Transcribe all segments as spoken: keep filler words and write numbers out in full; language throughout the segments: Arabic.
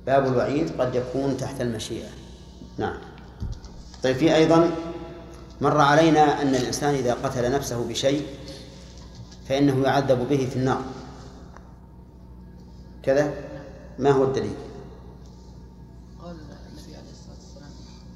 باب الوعيد قد يكون تحت المشيئة. نعم. طيب، في أيضا مر علينا أن الإنسان إذا قتل نفسه بشيء فإنه يعذب به في النار كذا، ما هو الدليل؟ قال النبي عليه الصلاة والسلام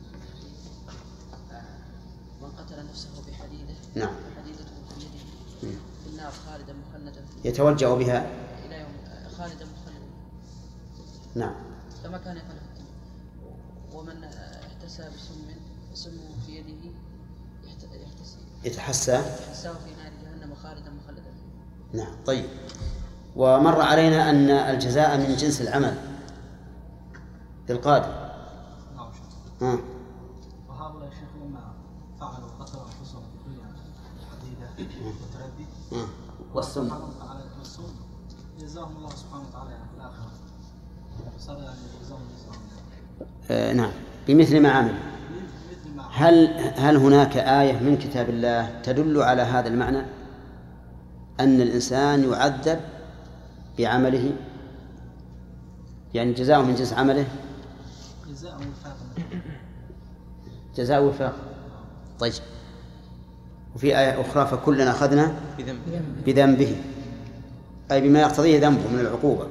من قتل نفسه بحديدة نعم فحديدته في يده في النار خالدا مخلدا يتوجأ بها إلى يوم خالدا مخلدا. نعم. كما كان يفعل في الدنيا. ومن احتسى بسم فسمه في يده يحتسي يتحسى يتحساه في نار جهنم خالدا مخلدا. نعم. طيب، ومر علينا أن الجزاء من جنس العمل للقادر. نعم. ها. وهؤلاء الشيخ لما فعلوا قتلوا أنفسهم في الدنيا الحديدة والتردي والسم على السم جزاهم الله سبحانه وتعالى في الآخرة صار يعني جزاهم آه نعم بمثل ما عمل. هل هل هناك آية من كتاب الله تدل على هذا المعنى أن الإنسان يعذب بعمله، يعني جزاء من جنس عمله؟ جزاء وفاق. جزاء وفاق. طيب، وفي آية أخرى فكلنا أخذنا بذنبه، أي بما يقتضيه ذنبه من العقوبة.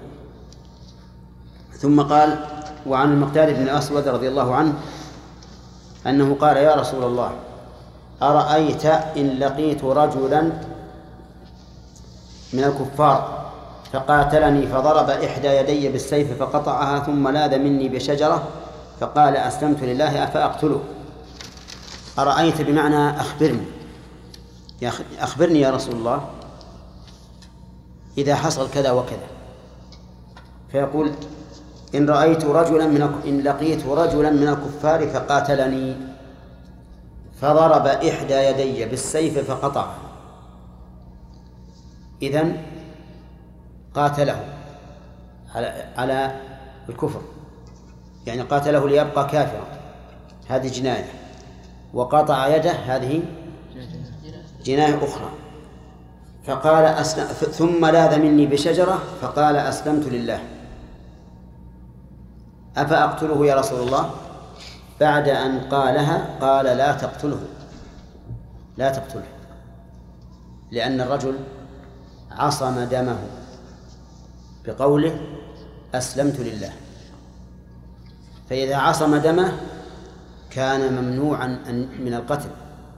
ثم قال: وعن المقداد بن الأسود رضي الله عنه أنه قال: يا رسول الله، أرأيت إن لقيت رجلا من الكفار فقاتلني فضرب إحدى يدي بالسيف فقطعها ثم لاذ مني بشجرة فقال: أسلمت لله أفأقتله؟ أرأيت بمعنى أخبرني، أخبرني يا رسول الله إذا حصل كذا وكذا. فيقول: إن رأيت رجلا من إن لقيت رجلا من الكفار فقاتلني فضرب إحدى يدي بالسيف فقطعها، إذن قاتله على على الكفر، يعني قاتله ليبقى كافرا، هذه جناية، وقطع يده هذه جناية أخرى. فقال أسلم ثم لاذ مني بشجرة فقال: أسلمت لله أفأقتله يا رسول الله؟ بعد أن قالها قال: لا تقتله، لا تقتله، لأن الرجل عصم دمه بقوله أسلمت لله، فإذا عصم دمه كان ممنوعا من القتل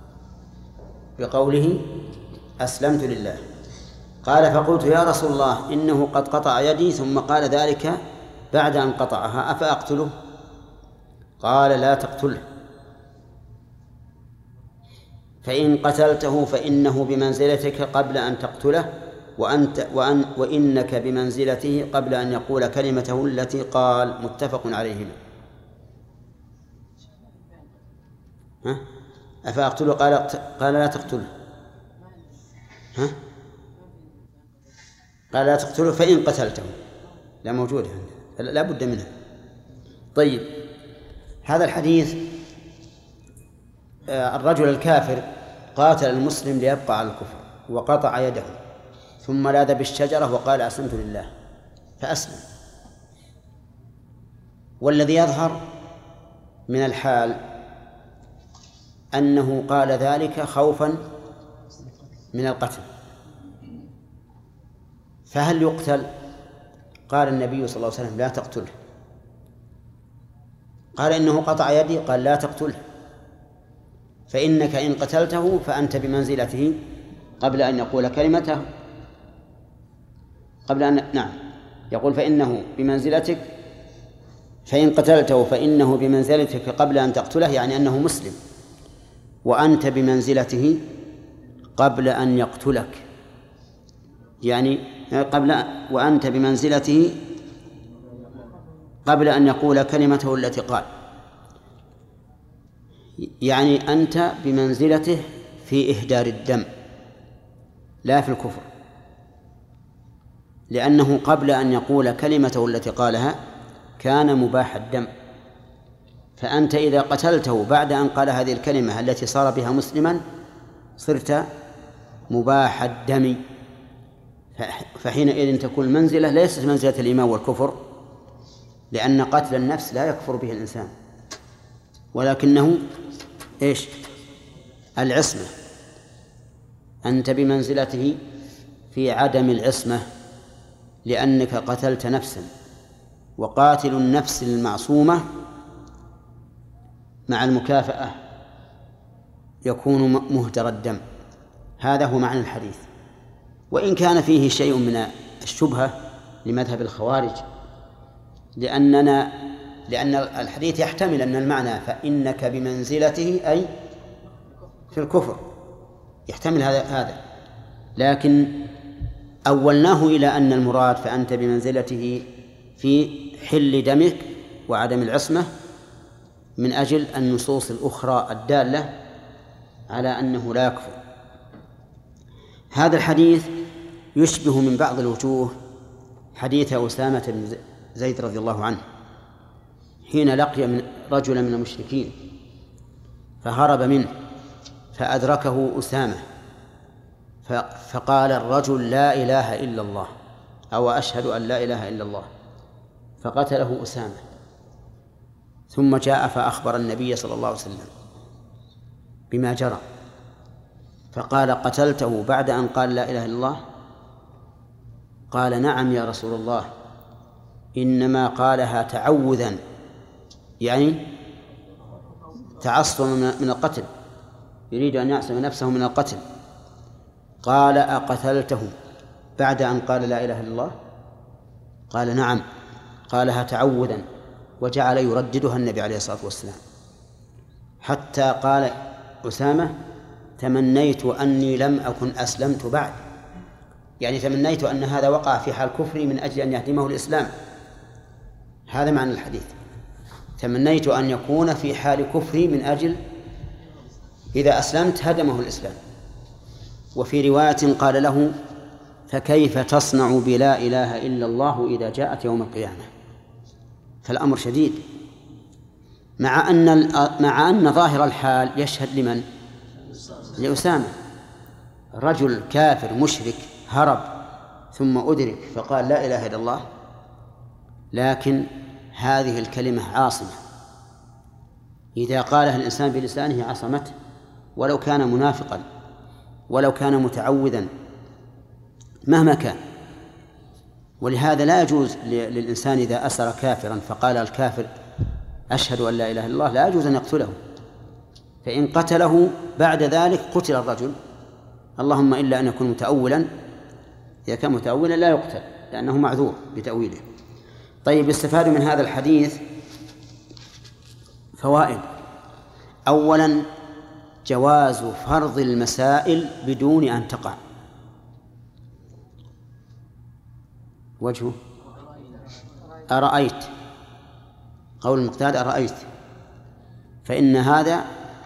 بقوله أسلمت لله. قال: فقلت يا رسول الله إنه قد قطع يدي ثم قال ذلك بعد أن قطعها أفأقتله؟ قال: لا تقتله، فإن قتلته فإنه بمنزلتك قبل أن تقتله، وأنت وأن وإنك بمنزلته قبل أن يقول كلمته التي قال. متفق عليهما. ها؟ أفأقتله؟ قال قال لا تقتله. ها؟ قال لا تقتله فإن قتلته، لا موجودة عندنا، لا بد منها. طيب، هذا الحديث الرجل الكافر قاتل المسلم ليبقى على الكفر وقطع يده ثم لاذ بالشجرة وقال: أسلمت لله، فأسلم. والذي يظهر من الحال أنه قال ذلك خوفا من القتل. فهل يقتل؟ قال النبي صلى الله عليه وسلم: لا تقتله. قال: إنه قطع يدي، قال: لا تقتله، فإنك إن قتلته فأنت بمنزلته قبل أن يقول كلمته، قبل أن نعم يقول فإنه بمنزلتك، فإن قتلته فإنه بمنزلتك قبل أن تقتله، يعني أنه مسلم، وأنت بمنزلته قبل أن يقتلك، يعني قبل وأنت بمنزلته قبل أن يقول كلمته التي قال، يعني أنت بمنزلته في إهدار الدم لا في الكفر، لأنه قبل أن يقول كلمته التي قالها كان مباح الدم، فأنت إذا قتلته بعد أن قال هذه الكلمة التي صار بها مسلما صرت مباح الدم، فحينئذ تكون المنزلة ليست منزلة الإيمان والكفر، لأن قتل النفس لا يكفر به الإنسان، ولكنه إيش؟ العصمة. أنت بمنزلته في عدم العصمة لأنك قتلت نفسا، وقاتل النفس المعصومة مع المكافأة يكون مهدر الدم. هذا هو معنى الحديث، وإن كان فيه شيء من الشبهة لمذهب الخوارج، لأننا لأن الحديث يحتمل أن المعنى فإنك بمنزلته أي في الكفر، يحتمل هذا هذا لكن أولناه إلى أن المراد فأنت بمنزلته في حل دمك وعدم العصمة من أجل النصوص الأخرى الدالة على أنه لا يكفر. هذا الحديث يشبه من بعض الوجوه حديث أسامة بن زيد رضي الله عنه حين لقي من رجلا من المشركين فهرب منه فأدركه أسامة فقال الرجل لا إله إلا الله أو أشهد أن لا إله إلا الله، فقتله أسامة. ثم جاء فأخبر النبي صلى الله عليه وسلم بما جرى، فقال قتلته بعد أن قال لا إله إلا الله؟ قال نعم يا رسول الله، إنما قالها تعوذا، يعني تعصما من القتل، يريد أن يعصم نفسه من القتل. قال أقتلته بعد أن قال لا إله إلا الله؟ قال نعم، قالها تعوذا، وجعل يرددها النبي عليه الصلاة والسلام حتى قال أسامة تمنيت أني لم أكن أسلمت بعد، يعني تمنيت أن هذا وقع في حال كفري من أجل أن يهدمه الإسلام. هذا معنى الحديث، تمنيت أن يكون في حال كفري من أجل إذا أسلمت هدمه الإسلام. وفي رواية قال له فكيف تصنع بلا إله إلا الله إذا جاءت يوم القيامة؟ فالأمر شديد، مع أن مع أن ظاهر الحال يشهد لمن؟ لأسامة، رجل كافر مشرك هرب ثم أدرك فقال لا إله إلا الله، لكن هذه الكلمة عاصمة، إذا قالها الإنسان بلسانه عصمته، ولو كان منافقا ولو كان متعوذا مهما كان. ولهذا لا يجوز للإنسان إذا أسر كافرا فقال الكافر أشهد أن لا إله إلا الله لا يجوز أن يقتله، فإن قتله بعد ذلك قتل الرجل، اللهم إلا أن يكون متأولا، إذا كان متأولا لا يقتل لأنه معذور بتأويله. طيب، يستفاد من هذا الحديث فوائد. أولا جواز فرض المسائل بدون أن تقع. وجهه أرأيت، قول المقتاد أرأيت، فإن هذا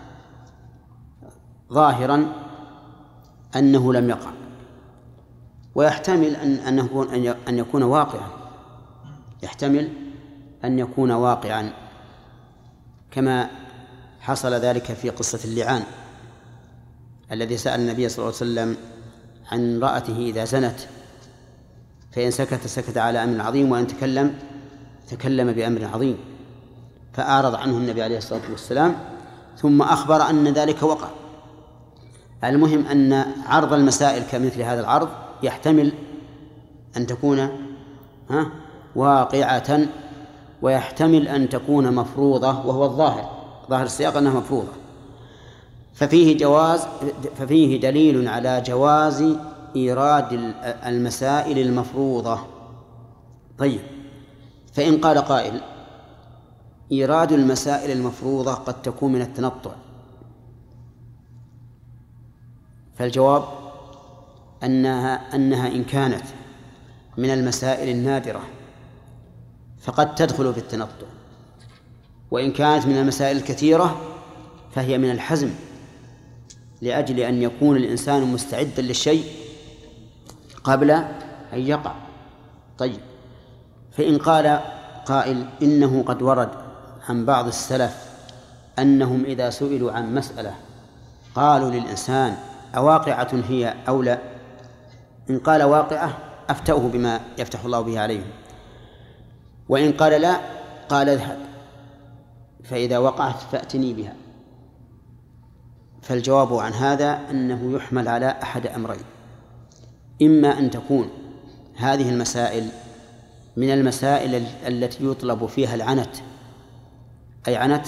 ظاهرا أنه لم يقع، ويحتمل أن أن يكون واقعا، يحتمل أن يكون واقعا كما حصل ذلك في قصة اللعان الذي سأل النبي صلى الله عليه وسلم عن امرأته إذا زنت، فإن سكت سكت على أمر عظيم وإن تكلم تكلم بأمر عظيم، فأعرض عنه النبي عليه الصلاة والسلام ثم أخبر أن ذلك وقع. المهم أن عرض المسائل كمثل هذا العرض يحتمل أن تكون ها واقعة، ويحتمل أن تكون مفروضة، وهو الظاهر ظاهر السياق أنها مفروضة، ففيه جواز ففيه دليل على جواز إيراد المسائل المفروضة. طيب، فإن قال قائل إيراد المسائل المفروضة قد تكون من التنطع، فالجواب أنها أنها إن كانت من المسائل النادرة فقد تدخل في التنطع، وإن كانت من المسائل الكثيرة فهي من الحزم، لأجل أن يكون الإنسان مستعدا للشيء قبل أن يقع. طيب، فإن قال قائل إنه قد ورد عن بعض السلف أنهم إذا سئلوا عن مسألة قالوا للإنسان أواقعة هي أو لا؟ إن قال واقعة أفتوه بما يفتح الله به عليهم، وإن قال لا قال اذهب فإذا وقعت فأتني بها. فالجواب عن هذا أنه يحمل على أحد أمرين: إما أن تكون هذه المسائل من المسائل التي يطلب فيها العنت، أي عنت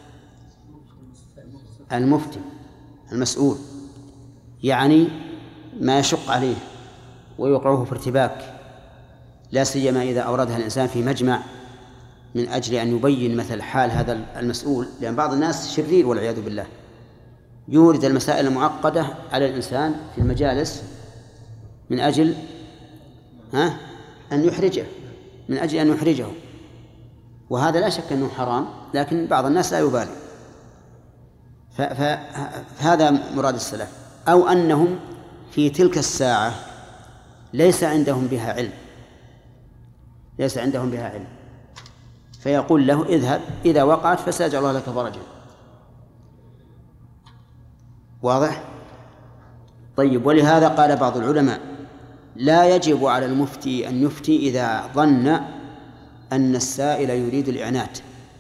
المفتي المسؤول، يعني ما يشق عليه ويوقعه في ارتباك، لا سيما إذا أوردها الإنسان في مجمع من أجل أن يبين مثل حال هذا المسؤول، لأن بعض الناس شرير والعياذ بالله يورد المسائل المعقدة على الإنسان في المجالس من أجل ها أن يحرجه من أجل أن يحرجه وهذا لا شك أنه حرام، لكن بعض الناس لا يبالي. فهذا مراد السلف، أو أنهم في تلك الساعة ليس عندهم بها علم ليس عندهم بها علم فيقول له اذهب إذا وقعت فسيجعل الله لك فرجا. واضح؟ طيب. ولهذا قال بعض العلماء: لا يجب على المفتي أن يفتي إذا ظن أن السائل يريد الإعنات،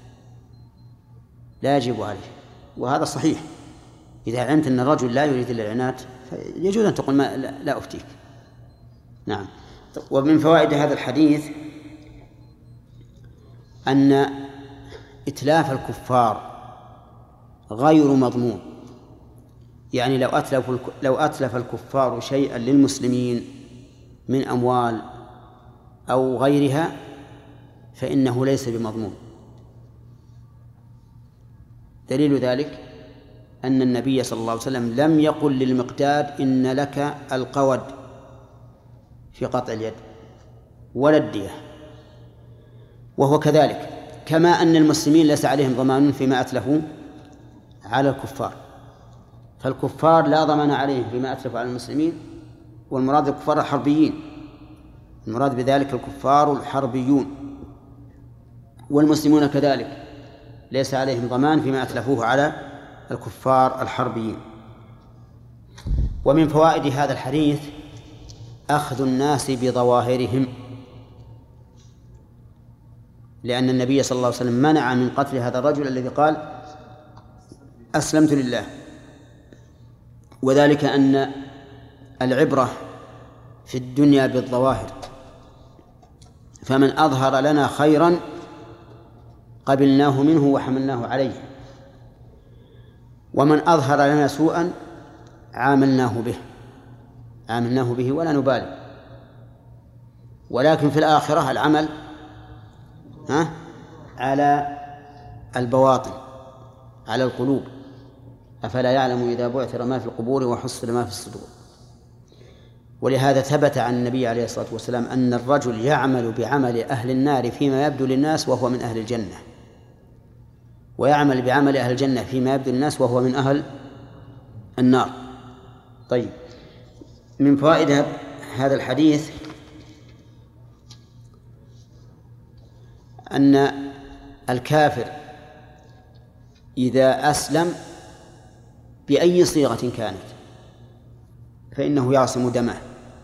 لا يجب عليه، وهذا صحيح. إذا علمت أن الرجل لا يريد الإعنات يجوز أن تقول ما لا, لا أفتيك. نعم. ومن فوائد هذا الحديث أن إتلاف الكفار غير مضمون، يعني لو أتلف لو أتلف الكفار شيئا للمسلمين من أموال أو غيرها فإنه ليس بمضمون. دليل ذلك أن النبي صلى الله عليه وسلم لم يقل للمقداد إن لك القود في قطع اليد ولا الدية، وهو كذلك، كما أن المسلمين ليس عليهم ضمان فيما أتلفوا على الكفار، فالكفار لا ضمان عليهم فيما أتلفوا على المسلمين، والمراد الكفار الحربيين، المراد بذلك الكفار الحربيون، والمسلمون كذلك ليس عليهم ضمان فيما أتلفوه على الكفار الحربيين. ومن فوائد هذا الحديث أخذ الناس بظواهرهم، لأن النبي صلى الله عليه وسلم منع من قتل هذا الرجل الذي قال أسلمت لله، وذلك أن العبرة في الدنيا بالظواهر، فمن أظهر لنا خيرا قبلناه منه وحملناه عليه، ومن أظهر لنا سوءا عاملناه به عاملناه به ولا نبالي. ولكن في الآخرة العمل ها على البواطن، على القلوب. أفلا يعلم إذا بعثر ما في القبور وحصل ما في الصدور. ولهذا ثبت عن النبي عليه الصلاة والسلام أن الرجل يعمل بعمل أهل النار فيما يبدو للناس وهو من أهل الجنة، ويعمل بعمل أهل الجنة فيما يبدو للناس وهو من أهل النار. طيب. من فوائد هذا الحديث أن الكافر إذا أسلم بأي صيغة كانت فإنه يعصم دمه،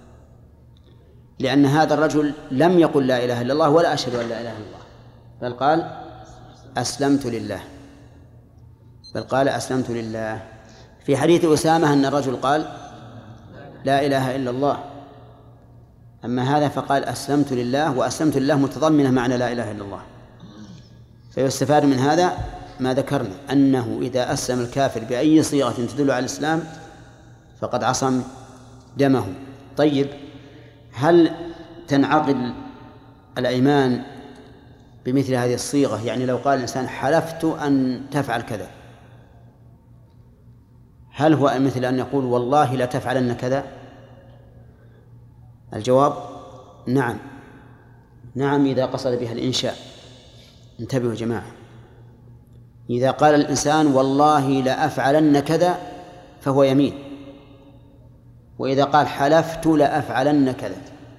لأن هذا الرجل لم يقل لا إله إلا الله ولا أشهد أن لا إله إلا الله، بل قال أسلمت لله بل قال أسلمت لله. في حديث أسامة أن الرجل قال لا إله إلا الله، أما هذا فقال أسلمت لله، وأسلمت لله متضمنة معنى لا إله إلا الله. فيستفاد من هذا ما ذكرنا، أنه إذا أسلم الكافر بأي صيغة تدل على الإسلام فقد عصم دمه. طيب، هل تنعقد الأيمان بمثل هذه الصيغة؟ يعني لو قال الإنسان حلفت أن تفعل كذا، هل هو مثل أن يقول والله لا تفعلن كذا؟ الجواب نعم نعم إذا قصد بها الإنشاء. انتبهوا يا جماعة، إذا قال الإنسان والله لا أفعلن كذا فهو يمين، وإذا قال حلفت لا أفعلن كذا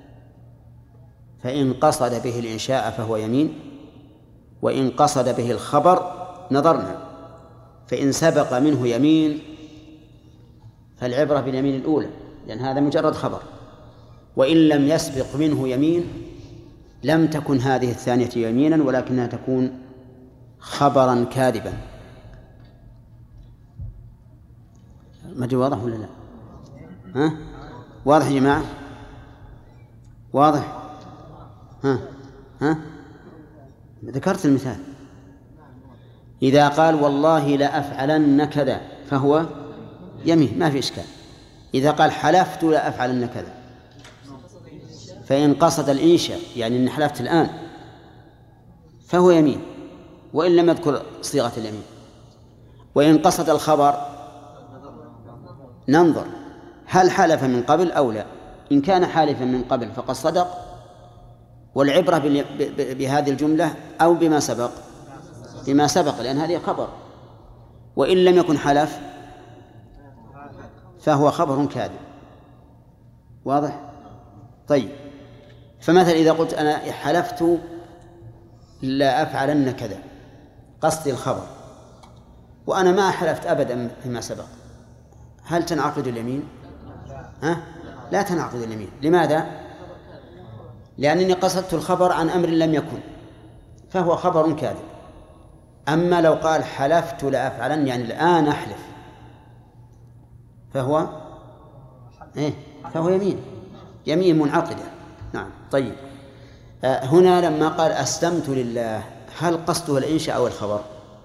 فإن قصد به الإنشاء فهو يمين، وإن قصد به الخبر نظرنا، فإن سبق منه يمين فالعبرة باليمين الأولى لأن هذا مجرد خبر، وإن لم يسبق منه يمين لم تكن هذه الثانية يمينا ولكنها تكون خبرا كاذبا. ما دي واضح ولا لا؟ ها؟ واضح يا جماعة؟ واضح؟ ها؟ ها؟ ذكرت المثال. إذا قال والله لا أفعلن كذا فهو يمين ما في إشكال. إذا قال حلفت لا أفعلن كذا، فإن قصد الإنشاء يعني إن حلفت الآن فهو يمين وإن لم يذكر صيغة اليمين. وإن قصد الخبر ننظر هل حلف من قبل أو لا. إن كان حالفا من قبل فقد صدق، والعبرة بهذه الجملة أو بما سبق بما سبق لأن هذه خبر. وإن لم يكن حلف فهو خبر كاذب. واضح؟ طيب، فمثلا إذا قلت أنا حلفت لا أفعلن كذا قصدي الخبر وأنا ما حلفت أبدا فيما سبق، هل تنعقد اليمين؟ ها؟ لا تنعقد اليمين. لماذا؟ لأنني قصدت الخبر عن أمر لم يكن فهو خبر كاذب. أما لو قال حلفت لا أفعلن يعني الآن أحلف فهو إيه؟ فهو يمين يمين منعقدة. نعم. طيب، آه هنا لما قال أسلمت لله هل قصده الإنشاء أو الخبر؟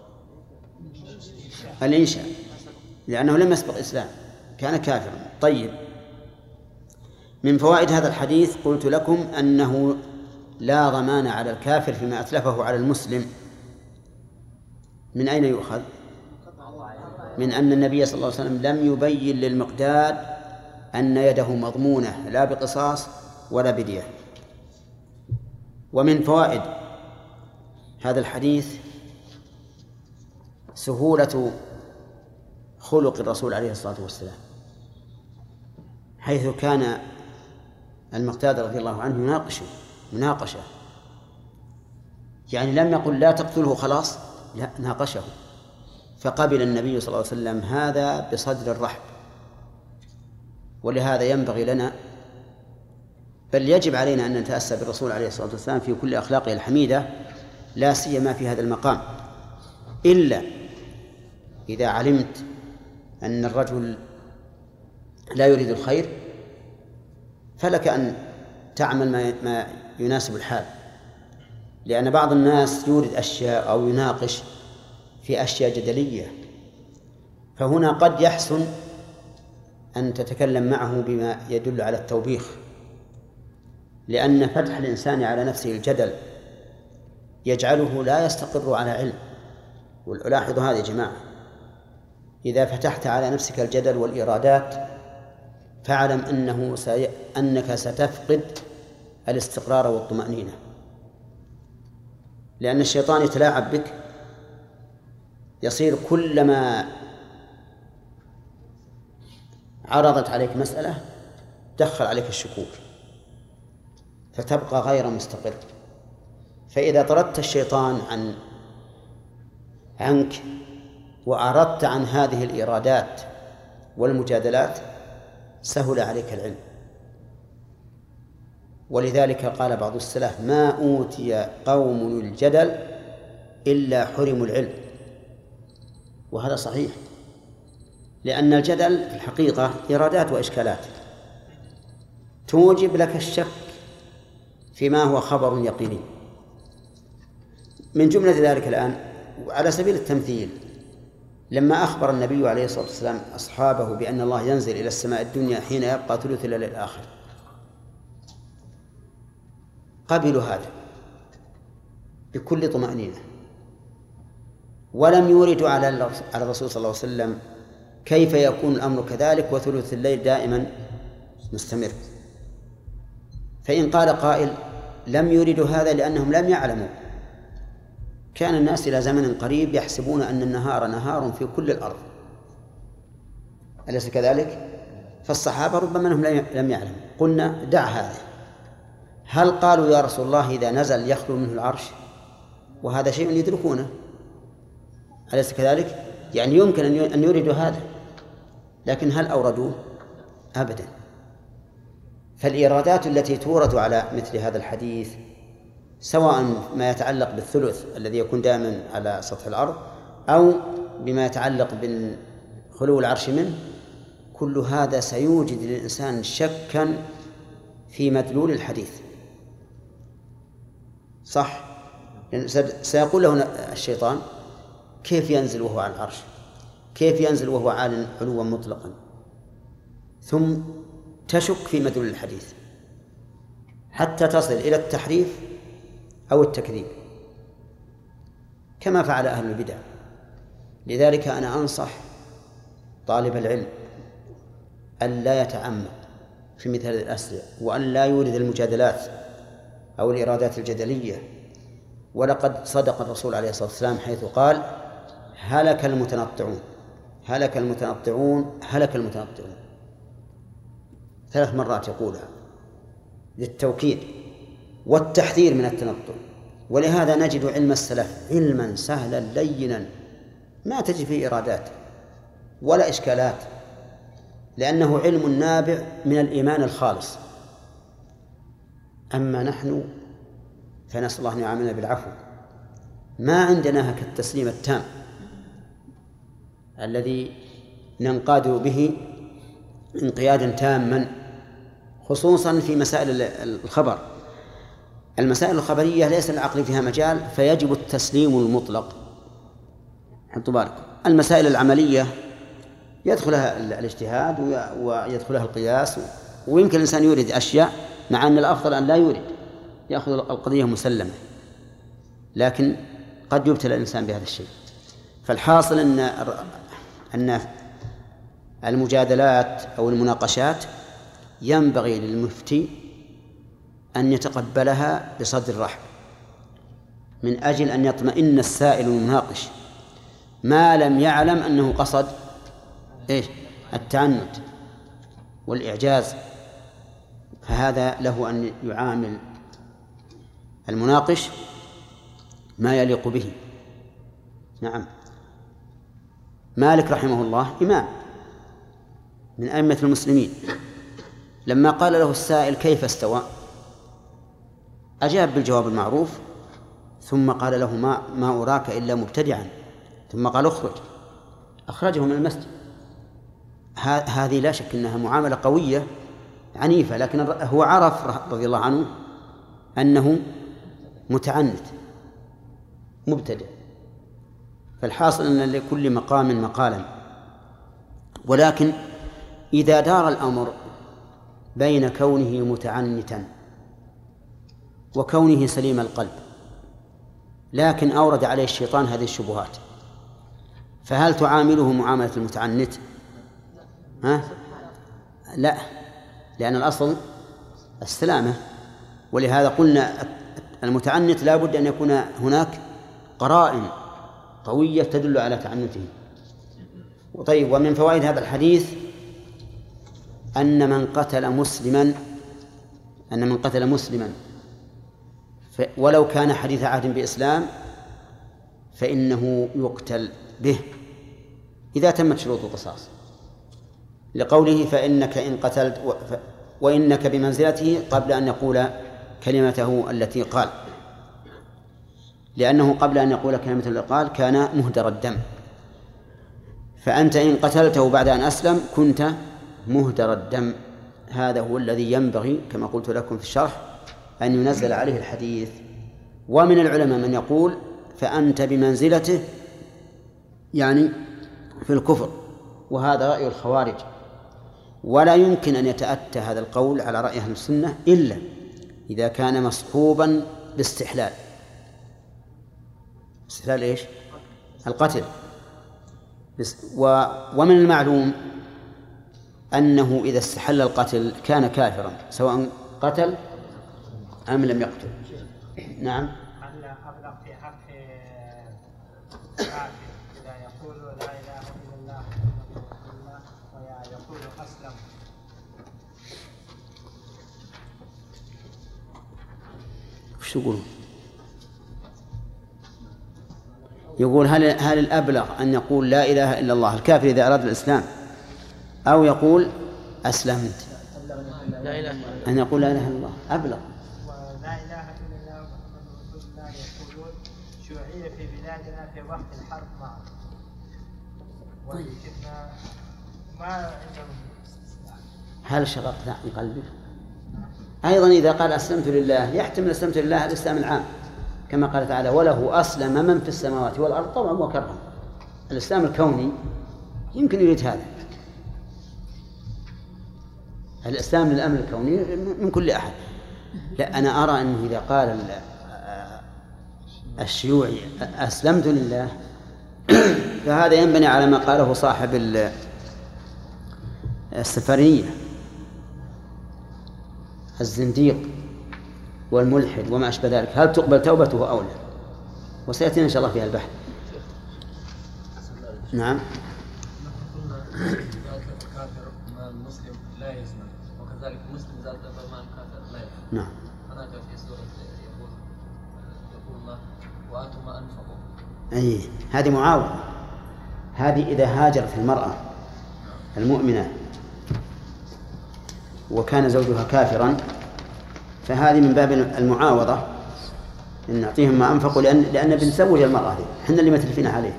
الإنشاء لأنه لم يسبق إسلام كان كافرا. طيب، من فوائد هذا الحديث قلت لكم أنه لا ضمان على الكافر فيما أتلفه على المسلم. من أين يؤخذ؟ من أن النبي صلى الله عليه وسلم لم يبين للمقداد أن يده مضمونة لا بقصاص ولا بدية. ومن فوائد هذا الحديث سهولة خلق الرسول عليه الصلاة والسلام، حيث كان المقداد رضي الله عنه يناقشه مناقشة، يعني لم يقل لا تقتله خلاص، لا، ناقشه فقبل النبي صلى الله عليه وسلم هذا بصدر الرحب. ولهذا ينبغي لنا بل يجب علينا أن نتأسى بالرسول عليه الصلاة والسلام في كل أخلاقه الحميدة، لا سيما في هذا المقام، إلا إذا علمت أن الرجل لا يريد الخير فلك أن تعمل ما يناسب الحال. لأن بعض الناس يورد أشياء أو يناقش في أشياء جدلية، فهنا قد يحسن أن تتكلم معه بما يدل على التوبيخ، لأن فتح الإنسان على نفسه الجدل يجعله لا يستقر على علم. ولاحظوا هذا يا جماعة، إذا فتحت على نفسك الجدل والإرادات فاعلم أنه سي... أنك ستفقد الاستقرار والطمأنينة، لأن الشيطان يتلاعب بك، يصير كلما عرضت عليك مسألة دخل عليك الشكوك فتبقى غير مستقر. فإذا طردت الشيطان عن عنك وأردت عن هذه الإرادات والمجادلات سهل عليك العلم. ولذلك قال بعض السلف ما أوتي قوم الجدل إلا حرموا العلم، وهذا صحيح، لأن الجدل في الحقيقة إرادات وإشكالات توجب لك الشك فيما هو خبر يقيني. من جملة ذلك الآن على سبيل التمثيل، لما أخبر النبي عليه الصلاة والسلام أصحابه بأن الله ينزل إلى السماء الدنيا حين يبقى ثلث الليل الآخر، قبلوا هذا بكل طمأنينة، ولم يوردوا على على الرسول صلى الله عليه وسلم كيف يكون الأمر كذلك وثلث الليل دائما مستمر. فإن قال قائل لم يوردوا هذا لأنهم لم يعلموا، كان الناس إلى زمن قريب يحسبون أن النهار نهار في كل الأرض، أليس كذلك؟ فالصحابة ربما أنهم لم يعلموا. قلنا دع هذا، هل قالوا يا رسول الله إذا نزل يخلو منه العرش؟ وهذا شيء يدركونه، أليس كذلك؟ يعني يمكن أن يوردوا هذا، لكن هل أوردوه؟ أبدا. فالإيرادات التي تورد على مثل هذا الحديث سواء ما يتعلق بالثلث الذي يكون دائما على سطح الأرض أو بما يتعلق بخلو العرش منه، كل هذا سيوجد للإنسان شكا في مدلول الحديث. صح؟ سيقول له الشيطان: كيف ينزل وهو على العرش؟ كيف ينزل وهو عال علوا مطلقا؟ ثم تشك في مدلول الحديث حتى تصل إلى التحريف أو التكذيب كما فعل أهل البدع. لذلك أنا أنصح طالب العلم أن لا يتعمق في مثل هذه الأسئلة، وأن لا يورد المجادلات أو الإرادات الجدلية. ولقد صدق الرسول عليه الصلاة والسلام حيث قال: هلك المتنطعون هلك المتنطعون هلك المتنطعون، ثلاث مرات يقولها للتوكيد والتحذير من التنطع. ولهذا نجد علم السلف علما سهلا لينا ما تجد فيه إرادات ولا إشكالات، لأنه علم نابع من الإيمان الخالص. أما نحن فنسأل الله أن يعاملنا بالعفو، ما عندنا هك التسليم التام الذي ننقاد به انقيادا تاما، خصوصا في مسائل الخبر. المسائل الخبرية ليس العقل فيها مجال، فيجب التسليم المطلق. حطوا بالكم، المسائل العملية يدخلها الاجتهاد ويدخلها القياس، ويمكن الإنسان يورد أشياء مع أن الأفضل أن لا يورد، يأخذ القضية مسلمة، لكن قد يبتلى الإنسان بهذا الشيء. فالحاصل أن أن المجادلات أو المناقشات ينبغي للمفتي أن يتقبلها بصدر رحب، من أجل أن يطمئن السائل المناقش، ما لم يعلم أنه قصد إيش؟ التعنت والإعجاز، فهذا له أن يعامل المناقش ما يليق به. نعم، مالك رحمه الله إمام من أئمة المسلمين، لما قال له السائل: كيف استوى؟ أجاب بالجواب المعروف، ثم قال له: ما, ما أراك إلا مبتدعا. ثم قال: اخرج. أخرجه من المسجد. هذه لا شك أنها معاملة قوية عنيفة، لكن هو عرف رضي الله عنه أنه متعنت مبتدع. فالحاصل أن لكل مقام مقالا. ولكن إذا دار الأمر بين كونه متعنتا وكونه سليم القلب، لكن أورد عليه الشيطان هذه الشبهات، فهل تعامله معاملة المتعنت؟ ها؟ لا، لأن الأصل السلامة. ولهذا قلنا المتعنت لا بد أن يكون هناك قرائن قوية تدل على تعنته. طيب، ومن فوائد هذا الحديث أن من قتل مسلما أن من قتل مسلما ولو كان حديث عهد بإسلام فإنه يقتل به إذا تمت شروط القصاص، لقوله: فإنك إن قتلت وإنك بمنزلته قبل أن يقول كلمته التي قال، لأنه قبل أن يقول كلمته التي قال كان مهدر الدم، فأنت إن قتلته بعد أن أسلم كنت مهدر الدم. هذا هو الذي ينبغي كما قلت لكم في الشرح أن ينزل عليه الحديث. ومن العلماء من يقول: فأنت بمنزلته، يعني في الكفر، وهذا رأي الخوارج. ولا يمكن أن يتأتى هذا القول على رأي أهل السنة إلا إذا كان مصحوبا باستحلال. استحلال إيش؟ القتل. ومن المعلوم أنه إذا استحل القتل كان كافرا سواء قتل أم لم يقتل. نعم. هل أبلغ في حق كافر إذا يقول لا إله إلا الله ويقول أسلم؟ وش تقول؟ يقول هل هل الأبلغ أن يقول لا إله إلا الله الكافر إذا أراد الإسلام، أو يقول أسلمت؟ لا إله أن يقول لا إله إلا الله أبلغ. لا إله إلا الله بلادنا في وقت الحرب معه وشفنا ما عندهم. هل شققت عن قلبه؟ أيضا إذا قال أسلمت لله يحتمل أسلمت لله الإسلام العام كما قال تعالى وله أسلم من في السماوات والأرض طوعا وكرها. الإسلام الكوني يمكن يريد هذا، الإسلام للأمر الكوني من كل أحد. لا، أنا أرى أنه إذا قال الشيوعي أسلمت لله فهذا ينبني على ما قاله صاحب السفرية الزنديق والملحد وما أشبه ذلك، هل تقبل توبته أو لا؟ وسيأتينا إن شاء الله فيها البحث. نعم. الكافر مع المسلم لا يزنى، وكذلك المسلم إذا ذهب مع الكافر لا يزنى. نعم. هناك في سورة يقول يقول الله وآتوا ما أنفقوا. أي هذه معاوضة، هذه إذا هاجرت المرأة المؤمنة وكان زوجها كافرا فهذه من باب المعاوضة، إن نعطيهم ما أنفقوا لأن لأن بنسوج المرأة هذه، إحنا اللي متلفين عليه.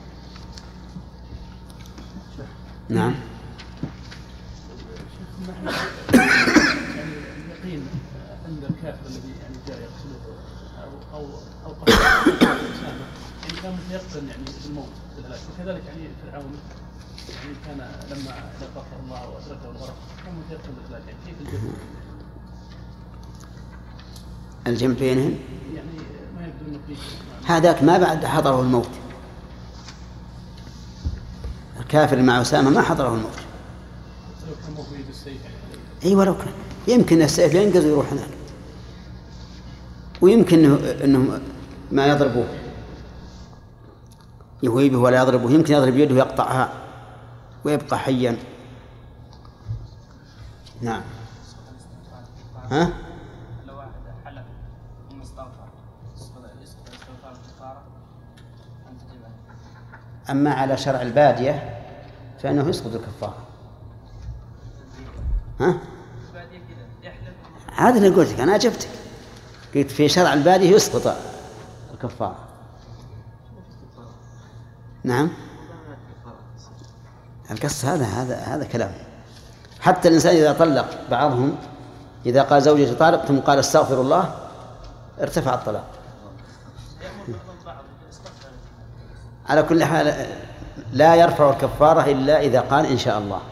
نعم. يعني اليقين عند الكافر الذي يعني جاء يقتله أو أو أو قتل إنسانا يعني كان متيقن يعني بالموت بالهلاك، وكذلك يعني فرعون يعني كان لما غفر الله وأدركه الغرق كان متيقن بالهلاك، يعني كيف الجمع؟ الجمع بينهم يعني ما يبدو إنه فيه هذاك ما بعد حضره الموت. الكافر مع أسامة ما حضره الموت. لو كان موفي بالسيف يعني. أي ولو كان يمكن السيف ينقذ ويروح هناك، ويمكن أنهم ما يضربوه يهوي ولا يضربه، يمكن يضرب يده يقطعها ويبقى حيا. نعم. ها؟ لو واحد حلف ثم استغفر يسقط استغفار الكفارة أم تجب عليه؟ أما على شرع البادية فإنه يسقط الكفارة. ها؟ هذا اللي قلت لك، أنا أجبتك قلت في شرع البادية يسقط الكفارة. نعم. القص هذا هذا هذا كلام. حتى الإنسان إذا طلق بعضهم إذا قال زوجتي طالق ثم قال استغفر الله ارتفع الطلاق. على كل حال لا يرفع الكفارة إلا إذا قال إن شاء الله،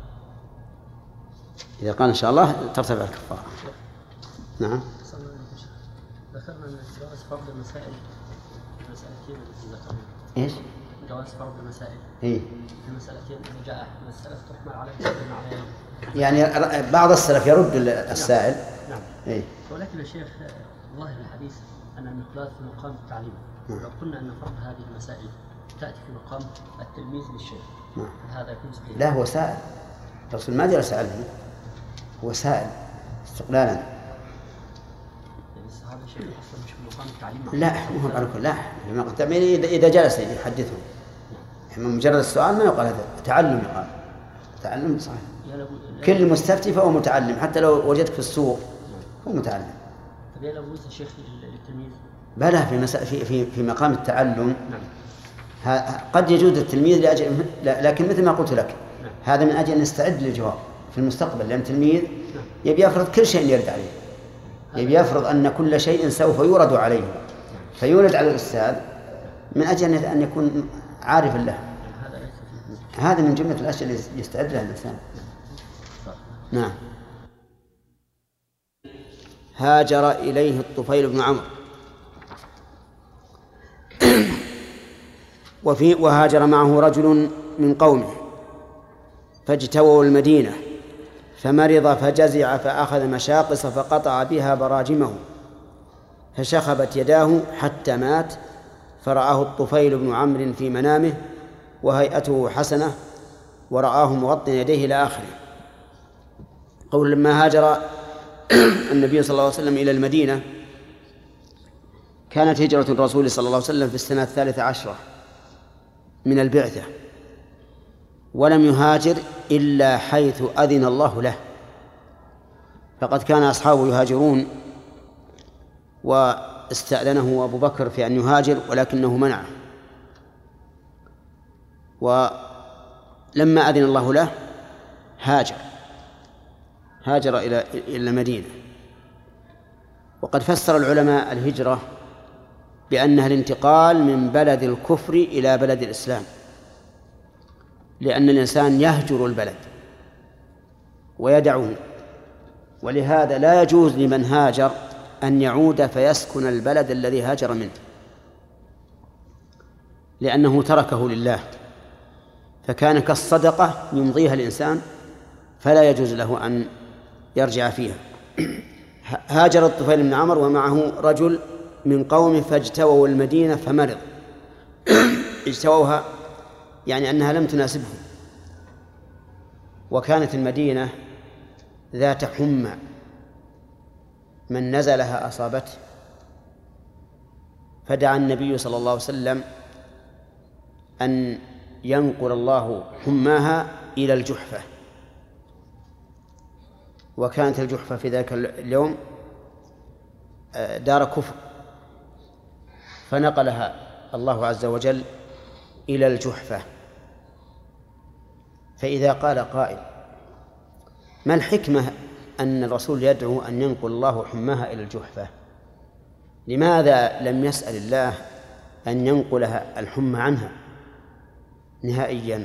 إذا قال إن شاء الله ترتفع الكفارة. نعم. ذكرنا أن جواز فرض المسائل مسألتين التي ذكرنا. إيش؟ جواز فرض المسائل. إيه. المسألتين إذا جاء مسألة تحمل على تحمل على يعني بعض السلف يرد السائل. نعم. إيه. ولكن يا شيخ ظاهر الحديث أن المقدار في مقام التعليم. لو قلنا أن فرض هذه المسائل تأتي في مقام التلميذ للشيخ هذا يكون صحيح. لا، هو سائل، الرسول ما جلس عليه، هو سائل استقلالا. يعني هذا الشيء أصلا مش في مقام التعليم. لا مو على كل لا إذا جلس يحدثه من مجرد السؤال ما يقال هذا تعلم، يقال تعلم صحيح. كل مستفتي فهو متعلم، حتى لو وجدك في السوق هو متعلم. طيب لو وجد الشيخ للتلميذ بلى في مسا... في في في مقام التعلم. نعم. قد يجوز التلميذ لأجل، لكن مثل ما قلت لك نعم. هذا من أجل أن نستعد للجواب في المستقبل، لأن التلميذ نعم. يبي يفرض كل شيء يرد عليه، يبي يفرض أن كل شيء سوف يورد عليه نعم. فيورد على الأستاذ من أجل أن يكون عارفا له. هذا من جملة الأشياء اللي يستعد لها الإنسان. نعم. هاجر إليه الطفيل بن عمرو وفي وهاجر معه رجل من قومه فاجتووا المدينة فمرض فجزع فأخذ مشاقص فقطع بها براجمه فشخبت يداه حتى مات، فرآه الطفيل بن عمرو في منامه وهيئته حسنة ورآه مغطيا يديه إلى آخره. قول لما هاجر النبي صلى الله عليه وسلم إلى المدينة كانت هجرة الرسول صلى الله عليه وسلم في السنة الثالثة عشرة من البعثة، ولم يهاجر إلا حيث أذن الله له، فقد كان أصحابه يهاجرون و واستأذنه أبو بكر في أن يهاجر ولكنه منعه، ولما أذن الله له هاجر هاجر إلى إلى المدينة. وقد فسر العلماء الهجرة بأنها الانتقال من بلد الكفر إلى بلد الإسلام، لأن الإنسان يهجر البلد ويدعه، ولهذا لا يجوز لمن هاجر أن يعود فيسكن البلد الذي هاجر منه، لأنه تركه لله، فكان كالصدقة يمضيها الإنسان فلا يجوز له أن يرجع فيها. هاجر الطفيل بن عمرو ومعه رجل من قوم فاجتووا المدينة فمرض. اجتووها يعني أنها لم تناسبهم، وكانت المدينة ذات حمى من نزلها أصابته، فدعا النبي صلى الله عليه وسلم أن ينقل الله حماها إلى الجحفة. وكانت الجحفة في ذاك اليوم دار كفر، فنقلها الله عز وجل إلى الجحفة. فإذا قال قائل ما الحكمة أن الرسول يدعو أن ينقل الله حماها إلى الجحفة؟ لماذا لم يسأل الله أن ينقلها الحمى عنها نهائيا؟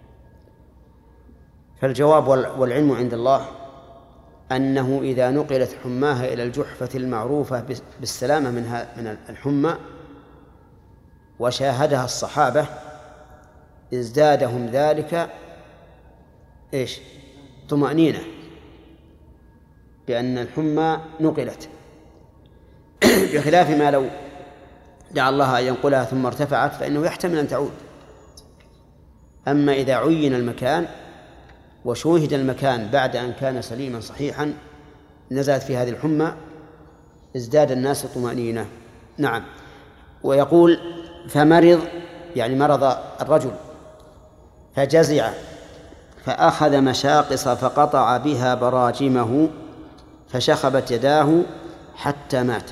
فالجواب والعلم عند الله أنه إذا نقلت حماها إلى الجحفة المعروفة بالسلامة منها من الحمى وشاهدها الصحابة ازدادهم ذلك إيش؟ طمأنينة بأن الحمى نقلت، بخلاف ما لو دعا الله أن ينقلها ثم ارتفعت فإنه يحتمل أن تعود. أما إذا عين المكان وشوهد المكان بعد أن كان سليما صحيحا نزلت في هذه الحمى ازداد الناس طمأنينة. نعم. ويقول فمرض يعني مرض الرجل فجزع فأخذ مشاقص فقطع بها براجمه فشخبت يداه حتى مات.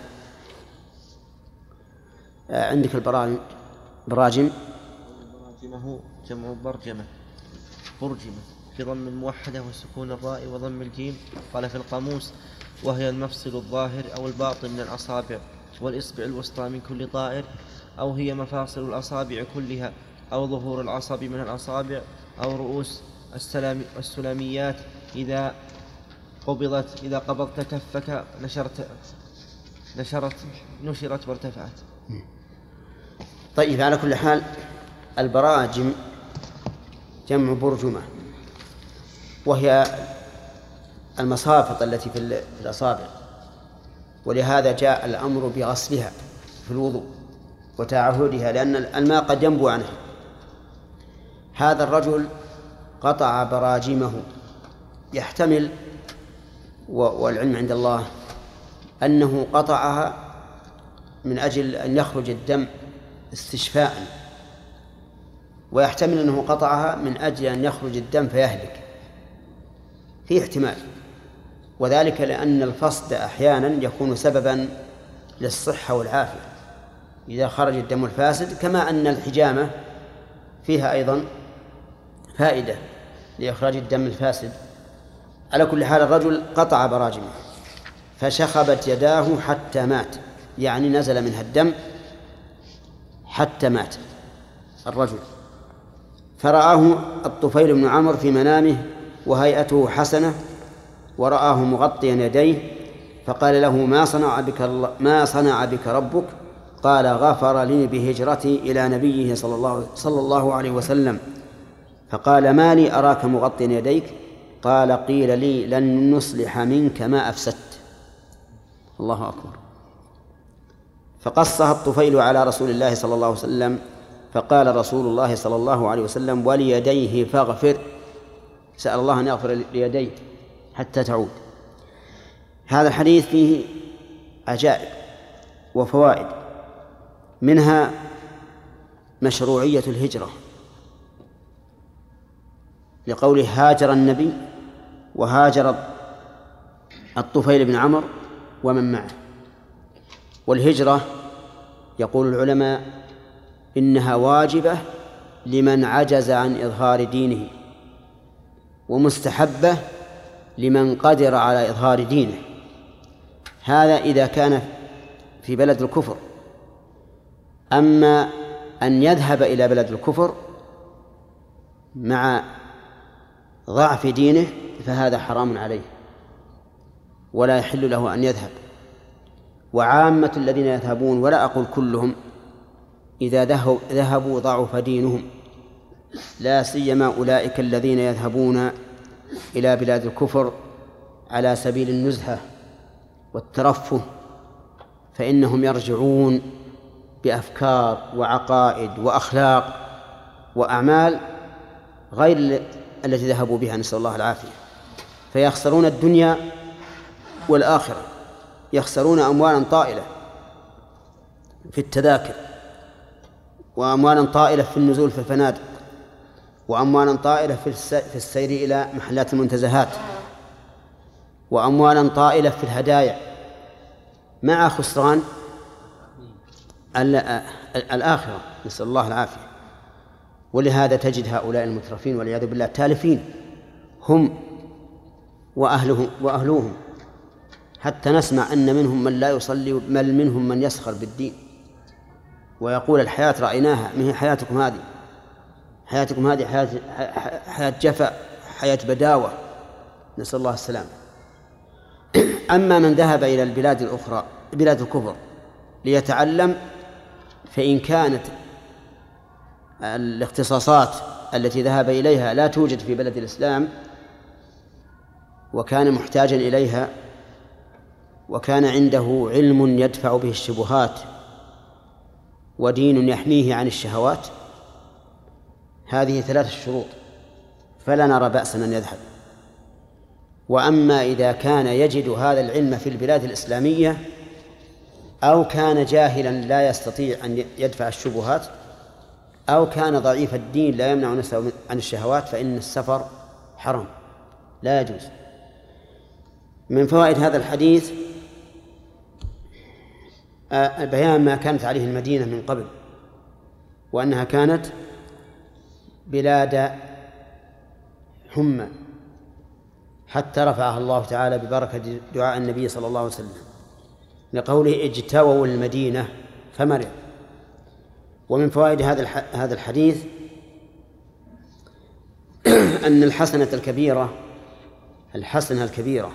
عندك البراجم براجم براجمه جمع برجمة برجمة في ضم الموحدة وسكون الراء وضم الجيم. قال في القاموس وهي المفصل الظاهر أو الباطن من الأصابع والإصبع الوسطى من كل طائر، أو هي مفاصل الأصابع كلها، أو ظهور العصب من الأصابع، أو رؤوس السلاميات إذا قبضت إذا قبضت كفك نشرت نشرت نشرت وارتفعت. طيب، على كل حال البراجم جمع برجمة، وهي المصافط التي في الأصابع، ولهذا جاء الأمر بغسلها في الوضوء وتعهدها، لأن الماء قد ينبو عنها. هذا الرجل قطع براجمه، يحتمل والعلم عند الله أنه قطعها من أجل أن يخرج الدم استشفاء، ويحتمل أنه قطعها من أجل أن يخرج الدم فيهلك، في احتمال، وذلك لأن الفصد أحيانا يكون سببا للصحة والعافية إذا خرج الدم الفاسد، كما أن الحجامة فيها أيضا فائدة لإخراج الدم الفاسد. على كل حال الرجل قطع براجمه فشخبت يداه حتى مات، يعني نزل منها الدم حتى مات الرجل. فرآه الطفيل بن عمرو في منامه وهيئته حسنة ورآه مغطيا يديه، فقال له ما صنع بك ما صنع بك ربك؟ قال غفر لي بهجرتي إلى نبيه صلى الله صلى الله عليه وسلم. فقال ما لي أراك مغطيا يديك؟ قال قيل لي لن نصلح منك ما أفسدت. الله أكبر. فقصها الطفيل على رسول الله صلى الله عليه وسلم، فقال رسول الله صلى الله عليه وسلم وليديه فاغفر، سأل الله أن يغفر ليديه حتى تعود. هذا الحديث فيه عجائب وفوائد، منها مشروعية الهجرة لقوله هاجر النبي وهاجر الطفيل بن عمرو ومن معه، والهجرة يقول العلماء إنها واجبة لمن عجز عن إظهار دينه، ومستحبة لمن قدر على إظهار دينه. هذا إذا كان في بلد الكفر. أما أن يذهب إلى بلد الكفر مع ضعف دينه فهذا حرام عليه ولا يحل له أن يذهب. وعامة الذين يذهبون، ولا أقول كلهم، إذا ذهبوا ضعف دينهم، لا سيما أولئك الذين يذهبون إلى بلاد الكفر على سبيل النزهة والترفه، فإنهم يرجعون بأفكار وعقائد وأخلاق وأعمال غير التي ذهبوا بها، نسأل الله العافية، فيخسرون الدنيا والآخرة، يخسرون أموالا طائلة في التذاكر، وأموالا طائلة في النزول في الفنادق، وأموالا طائلة في السير إلى محلات المنتزهات، وأموالا طائلة في الهدايا، مع خسران الآخرة، نسأل الله العافية. ولهذا تجد هؤلاء المترفين والعياذ بالله تالفين هم وأهله وأهلوهم، حتى نسمع أن منهم من لا يصلي، بل منهم من يسخر بالدين ويقول الحياة رأيناها، ما هي حياتكم هذه؟ حياتكم هذه حياة, حياة جفا، حياة بداوة، نسأل الله السلامة. أما من ذهب إلى البلاد الأخرى، بلاد الكفر، ليتعلم، فإن كانت الاختصاصات التي ذهب إليها لا توجد في بلد الإسلام وكان محتاجا إليها، وكان عنده علم يدفع به الشبهات ودين يحميه عن الشهوات، هذه ثلاث شروط، فلا نرى بأسا أن يذهب. وأما إذا كان يجد هذا العلم في البلاد الإسلامية أو كان جاهلا لا يستطيع أن يدفع الشبهات أو كان ضعيف الدين لا يمنع نفسه عن الشهوات، فإن السفر حرام لا يجوز. من فوائد هذا الحديث بيان ما كانت عليه المدينة من قبل، وأنها كانت بلاد حمى، حتى رفعها الله تعالى ببركة دعاء النبي صلى الله عليه وسلم لقوله اجتووا المدينة فمرض. ومن فوائد هذا الحديث أن الحسنة الكبيرة الحسنة الكبيرة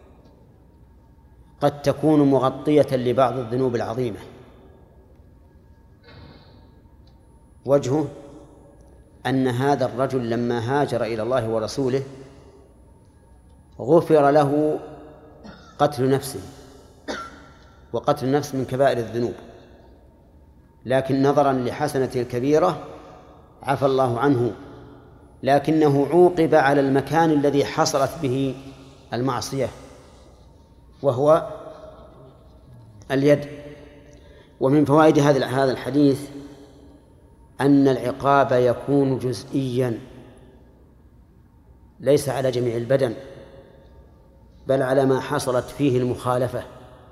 قد تكون مغطية لبعض الذنوب العظيمة. وجهه أن هذا الرجل لما هاجر إلى الله ورسوله غفر له قتل نفسه، وقتل النفس من كبائر الذنوب، لكن نظرا لحسنته الكبيرة عفى الله عنه، لكنه عوقب على المكان الذي حصلت به المعصية وهو اليد. ومن فوائد هذا الحديث أن العقاب يكون جزئيا ليس على جميع البدن، بل على ما حصلت فيه المخالفة،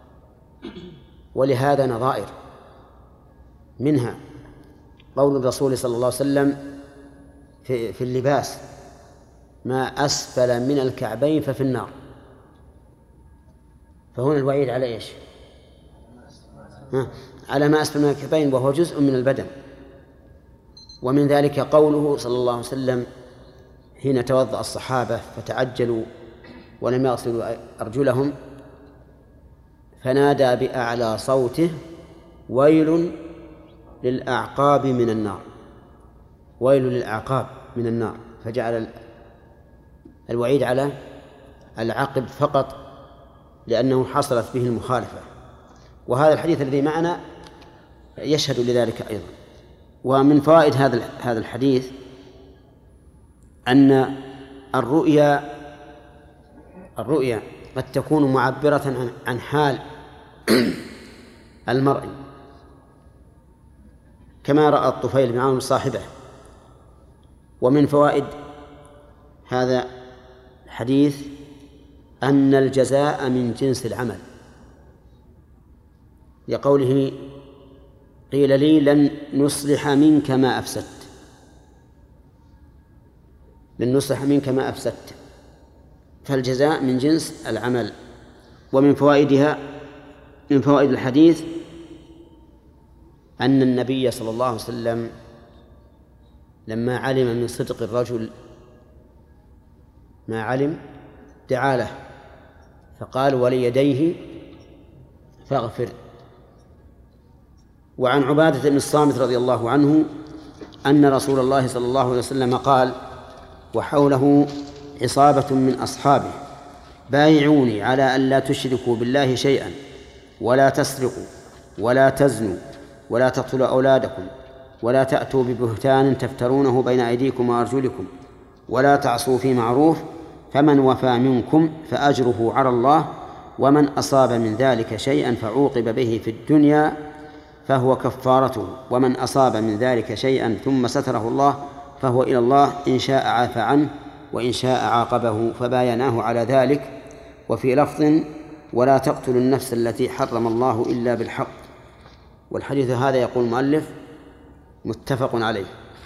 ولهذا نظائر، منها قول الرسول صلى الله عليه وسلم في, في اللباس ما أسفل من الكعبين ففي النار، فهنا الوعيد على إيش؟ على ما أسفل من الكعبين وهو جزء من البدن. ومن ذلك قوله صلى الله عليه وسلم حين توضأ الصحابة فتعجلوا ولم يغسلوا أرجلهم فنادى بأعلى صوته ويل للأعقاب من النار، ويل للأعقاب من النار، فجعل الوعيد على العقب فقط لأنه حصلت به المخالفة. وهذا الحديث الذي معنا يشهد لذلك أيضا. ومن فوائد هذا هذا الحديث أن الرؤيا الرؤيا قد تكون معبرة عن حال المرء، كما رأى الطفيل بن عمرو صاحبه. ومن فوائد هذا الحديث أن الجزاء من جنس العمل، لقوله قيل لي لن نصلح منك ما أفسدت، لن نصلح منك ما أفسدت، فالجزاء من جنس العمل. ومن فوائدها من فوائد الحديث أن النبي صلى الله عليه وسلم لما علم من صدق الرجل ما علم دعا له فقال وليديه فاغفر. وعن عبادة بن الصامت رضي الله عنه أن رسول الله صلى الله عليه وسلم قال وحوله عصابة من أصحابه بايعوني على أن لا تشركوا بالله شيئا ولا تسرقوا ولا تزنوا ولا تقتلوا أولادكم ولا تأتوا ببهتان تفترونه بين أيديكم وأرجلكم ولا تعصوا في معروف، فمن وفى منكم فأجره على الله، ومن أصاب من ذلك شيئا فعوقب به في الدنيا فهو كفارته، ومن أصاب من ذلك شيئا ثم ستره الله فهو إلى الله، إن شاء عفى عنه وإن شاء عاقبه، فبايناه على ذلك. وفي لفظ ولا تقتلوا النفس التي حرم الله إلا بالحق. والحديث هذا يقول المؤلف متفق عليه.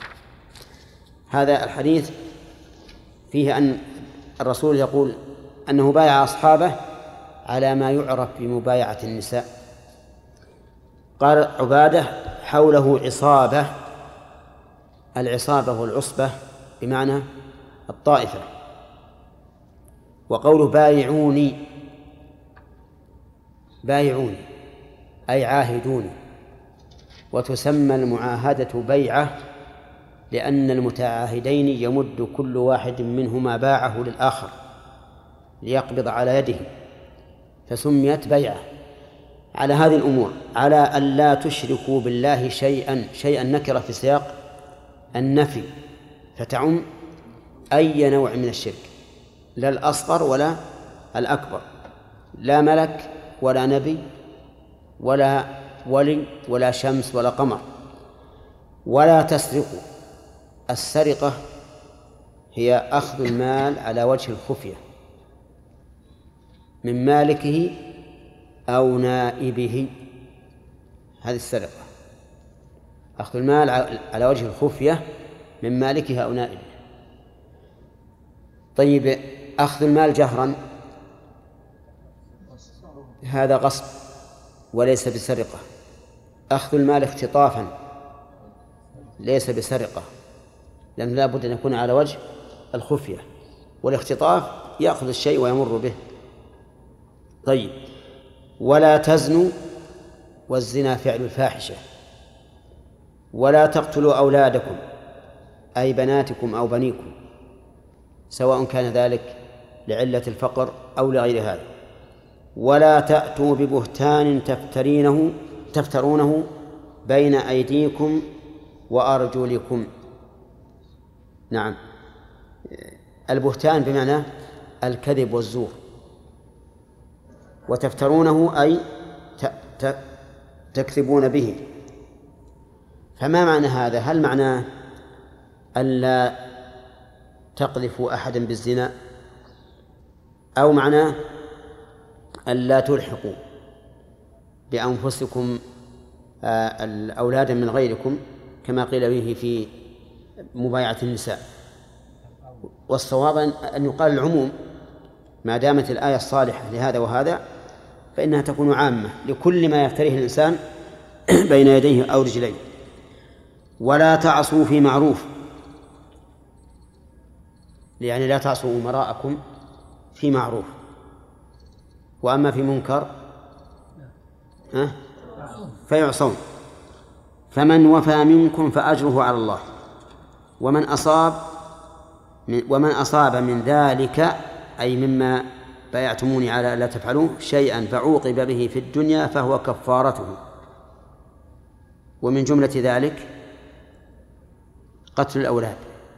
هذا الحديث فيه أن الرسول يقول أنه بايع أصحابه على ما يعرف بمبايعة النساء. قال عبادة حوله عصابة، العصابة والعصبة بمعنى الطائفة. وقوله بايعوني بايعوني أي عاهدوني، وتسمى المعاهدة بيعة لأن المتعاهدين يمد كل واحد منهما باعه للآخر ليقبض على يده، فسميت بيعة. على هذه الأمور، على أن لا تشركوا بالله شيئا، شيئا نكرة في سياق النفي فتعم أي نوع من الشرك، لا الأصغر ولا الأكبر، لا ملك ولا نبي ولا ولي ولا شمس ولا قمر. ولا تسرقوا، السرقة هي أخذ المال على وجه الخفية من مالكه أو نائبه، هذه السرقة، أخذ المال على وجه الخفية من مالكه أو نائبه. طيب أخذ المال جهرا هذا غصب وليس بسرقة. أخذ المال اختطافا ليس بسرقة، لأن لا بد أن يكون على وجه الخفية، والاختطاف يأخذ الشيء ويمر به. طيب ولا تزنوا، والزنا فعل الفاحشة. ولا تقتلوا أولادكم أي بناتكم أو بنيكم، سواء كان ذلك لعلة الفقر أو لغير هذا. ولا تأتوا ببهتان تفترينه تفترونه بين أيديكم وأرجلكم. نعم، البهتان بمعنى الكذب والزور، وتفترونه أي تكذبون به. فما معنى هذا؟ هل معناه ألا تقذفوا أحدا بالزنا، أو معناه ألا تلحقوا بأنفسكم الأولاد من غيركم كما قيل به في مبايعة النساء؟ والصواب أن يقال العموم، ما دامت الآية الصالحة لهذا وهذا فإنها تكون عامة لكل ما يفتريه الإنسان بين يديه أو رجليه. ولا تعصوا في معروف، يعني لا تعصوا أمراءكم في معروف، وأما في منكر فيعصون. فمن وفى منكم فأجره على الله، ومن أصاب ومن أصاب من ذلك أي مما بايعتموني على لا تفعلوه شيئا فعوقب به في الدنيا فهو كفارته. ومن جملة ذلك قتل الأولاد،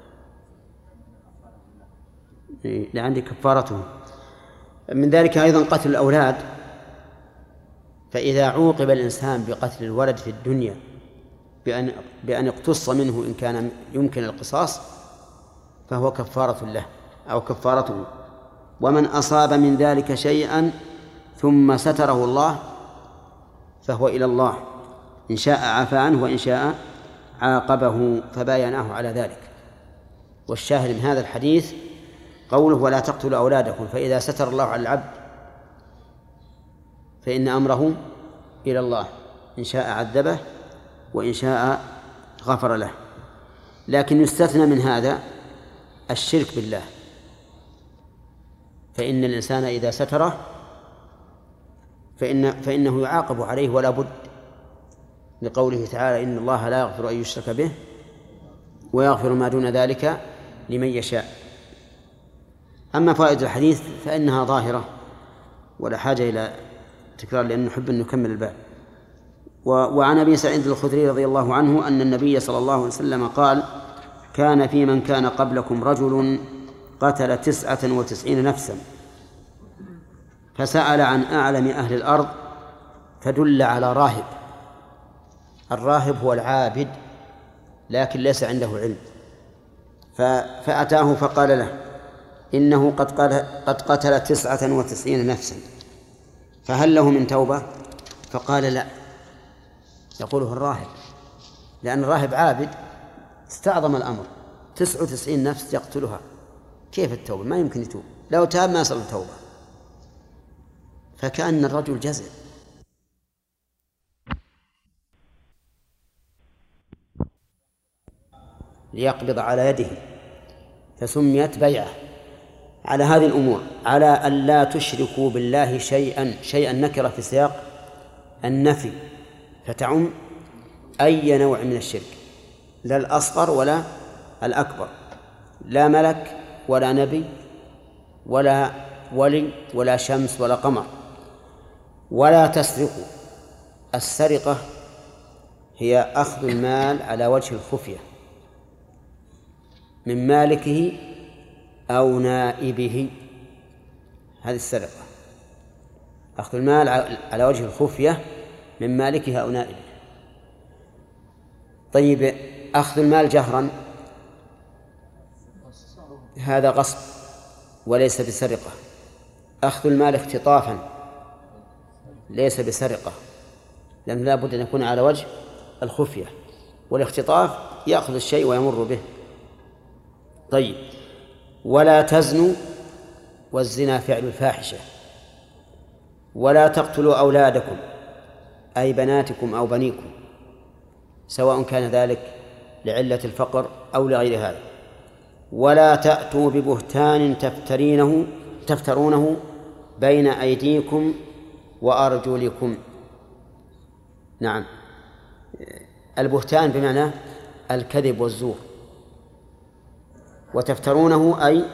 لعندي كفارته. من ذلك أيضا قتل الأولاد، فإذا عوقب الإنسان بقتل الولد في الدنيا بأن بأن يقتص منه إن كان يمكن القصاص فهو كفارة له أو كفارته. ومن أصاب من ذلك شيئا ثم ستره الله فهو إلى الله، إن شاء عفى عنه وإن شاء عاقبه فبايناه على ذلك. والشاهد من هذا الحديث قوله ولا تقتلوا أولادكم، فإذا ستر الله على العبد فإن أمره إلى الله، إن شاء عذبه وإن شاء غفر له. لكن يستثنى من هذا الشرك بالله، فإن الإنسان إذا ستره فإن فإنه يعاقب عليه ولا بد، لقوله تعالى إن الله لا يغفر أن يشرك به ويغفر ما دون ذلك لمن يشاء. أما فوائد الحديث فإنها ظاهرة ولا حاجة إلى تكرار، لأن نحب أن نكمل الباب. وعن أبي سعيد الخدري رضي الله عنه أن النبي صلى الله عليه وسلم قال كان في من كان قبلكم رجل قتل تسعة وتسعين نفسا فسأل عن أعلم أهل الأرض فدل على راهب. الراهب هو العابد لكن ليس عنده علم، فأتاه فقال له إنه قد قد قتل تسعة وتسعين نفسا فهل له من توبة؟ فقال لا. يقوله الراهب لأن الراهب عابد استعظم الأمر، تسعة وتسعين نفس يقتلها، كيف التوبة؟ ما يمكن يتوب، لو تاب ما يصل التوبة. فكأن الرجل جزع. ليقبض على يده فسميت بيعة على هذه الأمور، على أن لا تشركوا بالله شيئا. شيئا نكرة في سياق النفي فتعم أي نوع من الشرك، لا الأصغر ولا الأكبر، لا ملك ولا نبي ولا ولي ولا شمس ولا قمر. ولا تسرقوا. السرقة هي أخذ المال على وجه الخفية من مالكه أو نائبه، هذه السرقة، أخذ المال على وجه الخفية من مالكه أو نائبه. طيب أخذ المال جهرا هذا غصب وليس بسرقة. أخذ المال اختطافا ليس بسرقة، لأن لا بد أن يكون على وجه الخفية، والاختطاف يأخذ الشيء ويمر به. طيب ولا تزنوا، والزنا فعل الفاحشة. ولا تقتلوا أولادكم أي بناتكم أو بنيكم، سواء كان ذلك لعلة الفقر أو لغير هذا. ولا تأتوا ببهتان تفترينه تفترونه بين أيديكم وأرجلكم. نعم، البهتان بمعنى الكذب والزور، وتفترونه أي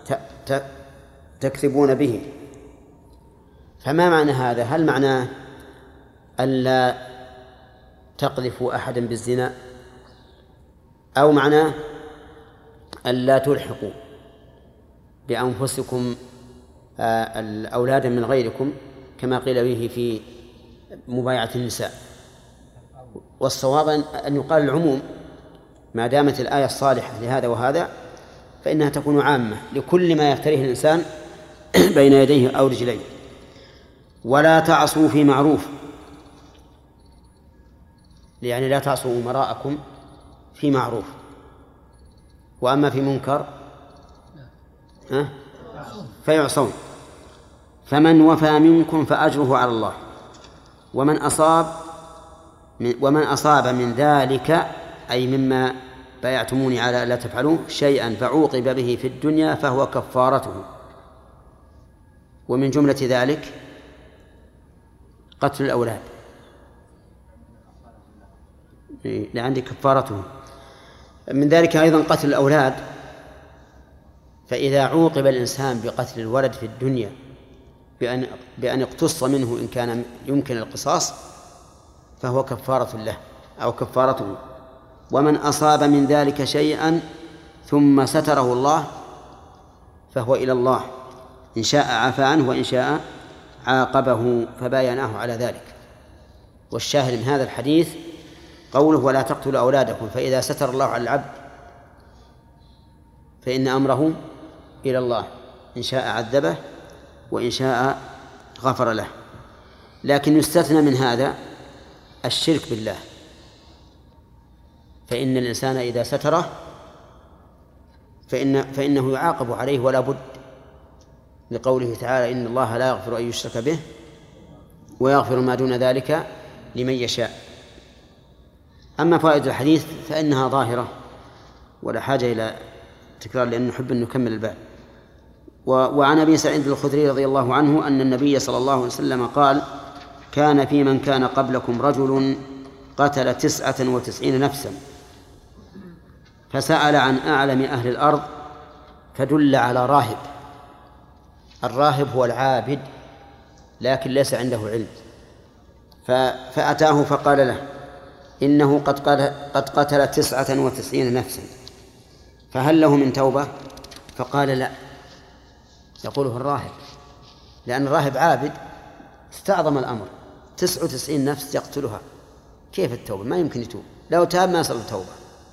تكذبون به. فما معنى هذا؟ هل معناه ألا تقذفوا أحدا بالزنا، أو معناه ألا تلحقوا بأنفسكم الأولاد من غيركم كما قيل به في مبايعة النساء؟ والصواب أن يقال العموم، ما دامت الآية الصالحة لهذا وهذا فإنها تكون عامة لكل ما يفتريه الإنسان بين يديه أو رجليه. ولا تعصوا في معروف، يعني لا تعصوا أمراءكم في معروف، وأما في منكر فيعصون. فمن وفى منكم فأجره على الله، ومن أصاب ومن أصاب من ذلك أي مما بايعتموني على لا تفعلوه شيئا فعوقب به في الدنيا فهو كفارته. ومن جملة ذلك قتل الأولاد، لعندي كفارته. من ذلك أيضا قتل الأولاد، فإذا عوقب الإنسان بقتل الولد في الدنيا بأن بأن يقتص منه إن كان يمكن القصاص فهو كفارة له أو كفارته. ومن أصاب من ذلك شيئا ثم ستره الله فهو إلى الله، إن شاء عفى عنه وإن شاء عاقبه فبايناه على ذلك. والشاهد من هذا الحديث قوله ولا تقتلوا أولادكم، فإذا ستر الله على العبد فإن أمره إلى الله، إن شاء عذبه وإن شاء غفر له. لكن يستثنى من هذا الشرك بالله، فإن الإنسان إذا ستره فإن فإنه يعاقب عليه ولا بد، لقوله تعالى إن الله لا يغفر أن يشرك به ويغفر ما دون ذلك لمن يشاء. أما فوائد الحديث فإنها ظاهرة ولا حاجة إلى تكرار، لأن نحب أن نكمل الباب. وعن أبي سعيد الخدري رضي الله عنه أن النبي صلى الله عليه وسلم قال: كان في من كان قبلكم رجل قتل تسعة وتسعين نفسا فسأل عن أعلم أهل الأرض فدل على راهب. الراهب هو العابد لكن ليس عنده علم، فأتاه فقال له: إنه قد قتل تسعة وتسعين نفسا فهل له من توبة؟ فقال: لا. يقوله الراهب، لأن الراهب عابد استعظم الأمر، تسعة وتسعين نفس يقتلها، كيف التوبة؟ ما يمكن يتوب، لو تاب ما صار التوبة.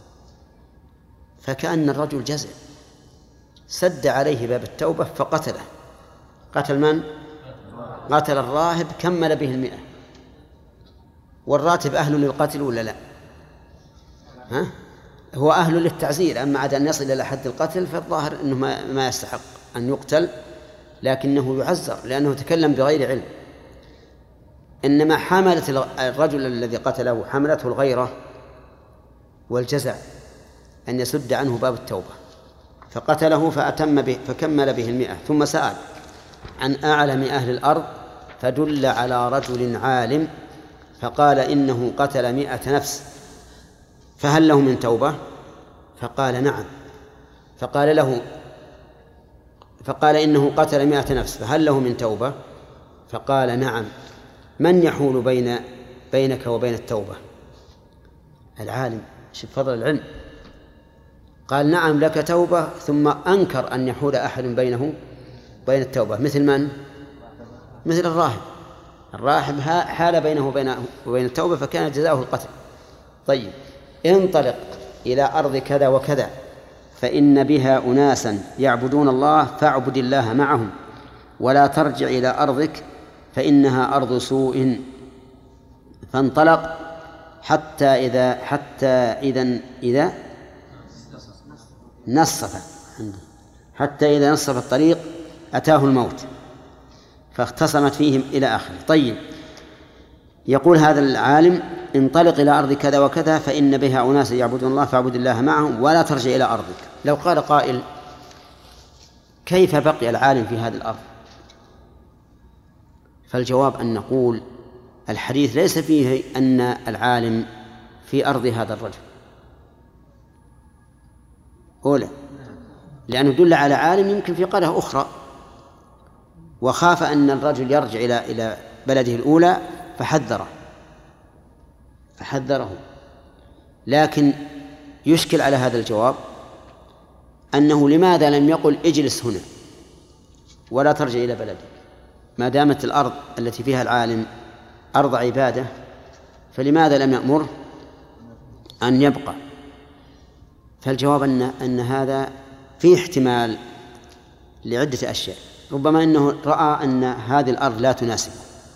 فكأن الرجل جزع، سد عليه باب التوبة فقتله. قتل من؟ قتل الراهب، كمل به المئة. والراتب أهل للقتل ولا لا؟ ها؟ هو أهل للتعزير، أما عاد أن يصل إلى حد القتل فالظاهر أنه ما يستحق أن يقتل، لكنه يعزر لأنه تكلم بغير علم. إنما حملت الرجل الذي قتله حملته الغيرة والجزع أن يسد عنه باب التوبة، فقتله فأتم به فكمل به المئة. ثم سأل عن أعلم أهل الأرض فدل على رجل عالم فقال: إنه قتل مئة نفس فهل له من توبة؟ فقال: نعم. فقال له فقال: إنه قتل مئة نفس فهل له من توبة؟ فقال: نعم. من يحول بين بينك وبين التوبة؟ العالم. شوف فضل العلم، قال: نعم لك توبة، ثم أنكر أن يحول أحد بينه وبين التوبة. مثل من؟ مثل الراهب. الراهب حال بينه وبين التوبة فكان جزاؤه القتل. طيب، انطلق إلى أرض كذا وكذا فإن بها أناسا يعبدون الله فاعبد الله معهم، ولا ترجع إلى أرضك فإنها أرض سوء. فانطلق حتى إذا حتى إذا إذا نصف حتى إذا نصف الطريق أتاه الموت فاختصمت فيهم إلى آخره. طيب، يقول هذا العالم: انطلق إلى أرض كذا وكذا فإن بها أناس يعبدون الله فاعبد الله معهم ولا ترجع إلى أرضك. لو قال قائل: كيف بقي العالم في هذه الأرض؟ فالجواب أن نقول: الحديث ليس فيه أن العالم في أرض هذا الرجل أولى، لأنه دل على عالم يمكن في قرية أخرى، وخاف أن الرجل يرجع إلى إلى بلده الأولى فحذره فحذره لكن يشكل على هذا الجواب أنه لماذا لم يقل اجلس هنا ولا ترجع إلى بلدك؟ ما دامت الأرض التي فيها العالم أرض عبادة فلماذا لم يأمره أن يبقى؟ فالجواب أن أن هذا فيه احتمال لعدة أشياء. ربما أنه رأى أن هذه الأرض لا تناسبه،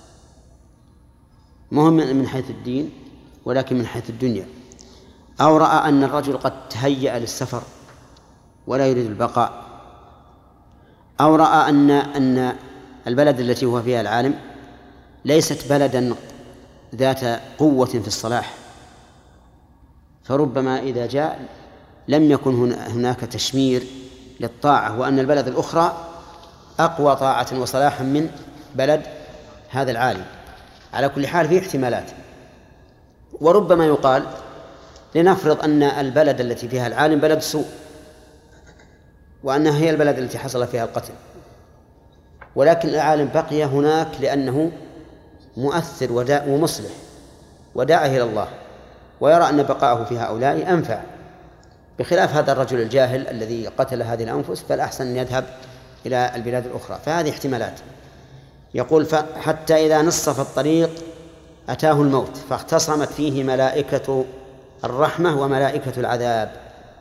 مهم من حيث الدين ولكن من حيث الدنيا، أو رأى أن الرجل قد تهيأ للسفر ولا يريد البقاء، أو رأى أن أن البلد التي هو فيها العالم ليست بلدا ذات قوة في الصلاح، فربما إذا جاء لم يكن هناك تشمير للطاعة، وأن البلد الأخرى أقوى طاعة وصلاحا من بلد هذا العالم. على كل حال فيه احتمالات. وربما يقال: لنفرض أن البلد التي فيها العالم بلد سوء وأنها هي البلد التي حصل فيها القتل، ولكن العالم بقي هناك لأنه مؤثر ومصلح وداعه إلى الله، ويرى أن بقاءه في هؤلاء أنفع، بخلاف هذا الرجل الجاهل الذي قتل هذه الأنفس، فالأحسن أن يذهب إلى البلاد الأخرى. فهذه احتمالات. يقول: حتى إذا نصف الطريق أتاه الموت فاختصمت فيه ملائكة الرحمة وملائكة العذاب،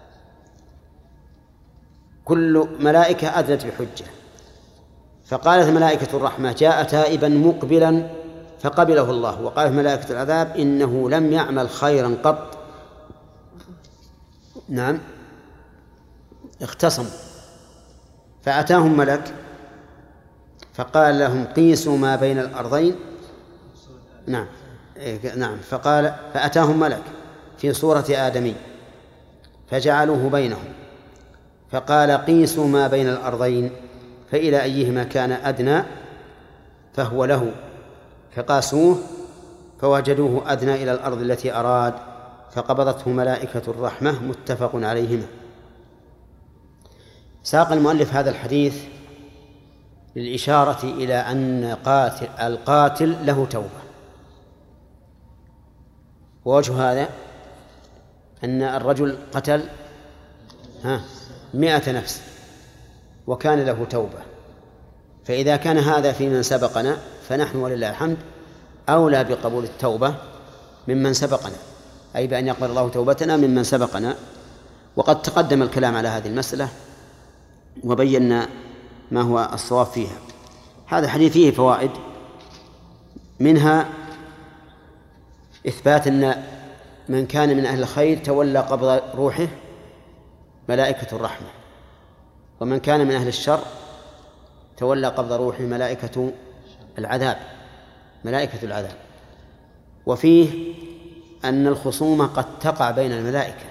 كل ملائكة أدلت بحجة. فقالت ملائكة الرحمة: جاء تائبا مقبلا فقبله الله. وقال ملائكة العذاب إنه لم يعمل خيرا قط. نعم، اختصموا، فأتاهم ملك فقال لهم قيسوا ما بين الأرضين. نعم نعم فقال فأتاهم ملك في صورة آدمي فجعلوه بينهم فقال قيسوا ما بين الأرضين فإلى أيهما كان أدنى فهو له، فقاسوه فوجدوه أدنى إلى الأرض التي أراد فقبضته ملائكة الرحمة. متفق عليهما. ساق المؤلف هذا الحديث للإشارة إلى أن قاتل القاتل له توبة. ووجه هذا أن الرجل قتل ها مئة نفس وكان له توبة، فإذا كان هذا في من سبقنا فنحن ولله الحمد أولى بقبول التوبة ممن سبقنا، أي بأن يقبل الله توبتنا ممن سبقنا. وقد تقدم الكلام على هذه المسألة وبينا ما هو الصواب فيها. هذا الحديث فيه فوائد، منها إثبات أن من كان من أهل الخير تولى قبض روحه ملائكة الرحمة، ومن كان من أهل الشر تولى قبض روحه ملائكة العذاب ملائكة العذاب. وفيه أن الخصومة قد تقع بين الملائكة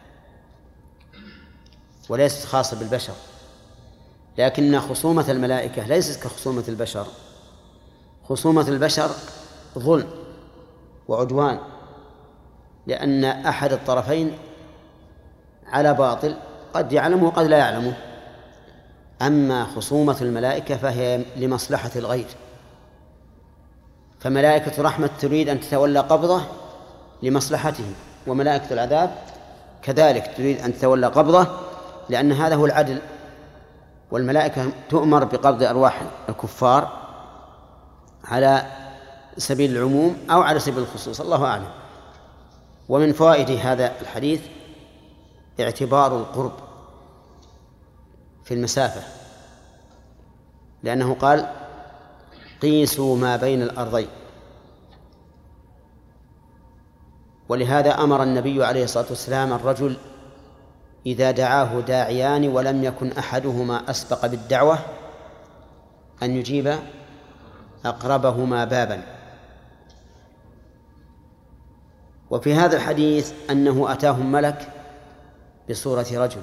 وليست خاصة بالبشر، لكن خصومة الملائكة ليست كخصومة البشر. خصومة البشر ظلم وعدوان، لأن أحد الطرفين على باطل قد يعلمه وقد لا يعلمه. أما خصومة الملائكة فهي لمصلحة الغير، فملائكة الرحمة تريد أن تتولى قبضه لمصلحته، وملائكة العذاب كذلك تريد أن تتولى قبضه لأن هذا هو العدل. والملائكة تؤمر بقبض أرواح الكفار على سبيل العموم أو على سبيل الخصوص، الله أعلم. ومن فوائد هذا الحديث اعتبار القرب في المسافة، لأنه قال قيسوا ما بين الأرضين، ولهذا أمر النبي عليه الصلاة والسلام الرجل إذا دعاه داعيان ولم يكن أحدهما أسبق بالدعوة أن يجيب أقربهما بابا. وفي هذا الحديث أنه أتاهم ملك بصورة رجل،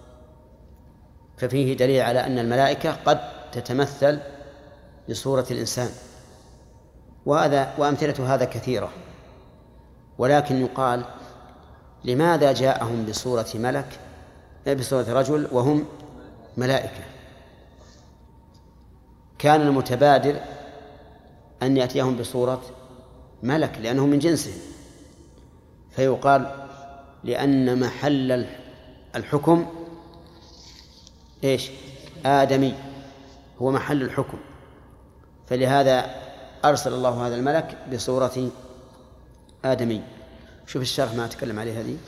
ففيه دليل على أن الملائكة قد تتمثل بصورة الإنسان، وهذا وأمثلة هذا كثيرة. ولكن يقال لماذا جاءهم بصورة ملك بصورة رجل وهم ملائكة؟ كان المتبادر أن يأتيهم بصورة ملك لأنه من جنسهم، فيقال لأن محل الحكم إيش؟ آدمي، هو محل الحكم، فلهذا أرسل الله هذا الملك بصورة آدمي. شوف الشرح ما أتكلم عليه هذه.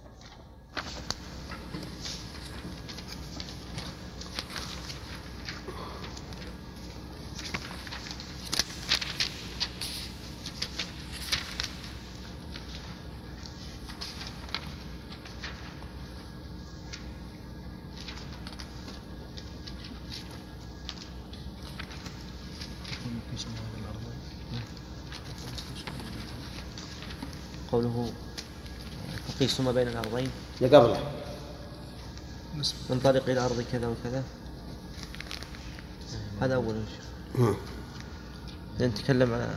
قوله تقيس ما بين الأرضين لقبله من طريق إلى الأرض كذا وكذا، هذا أول شيء. نتكلم على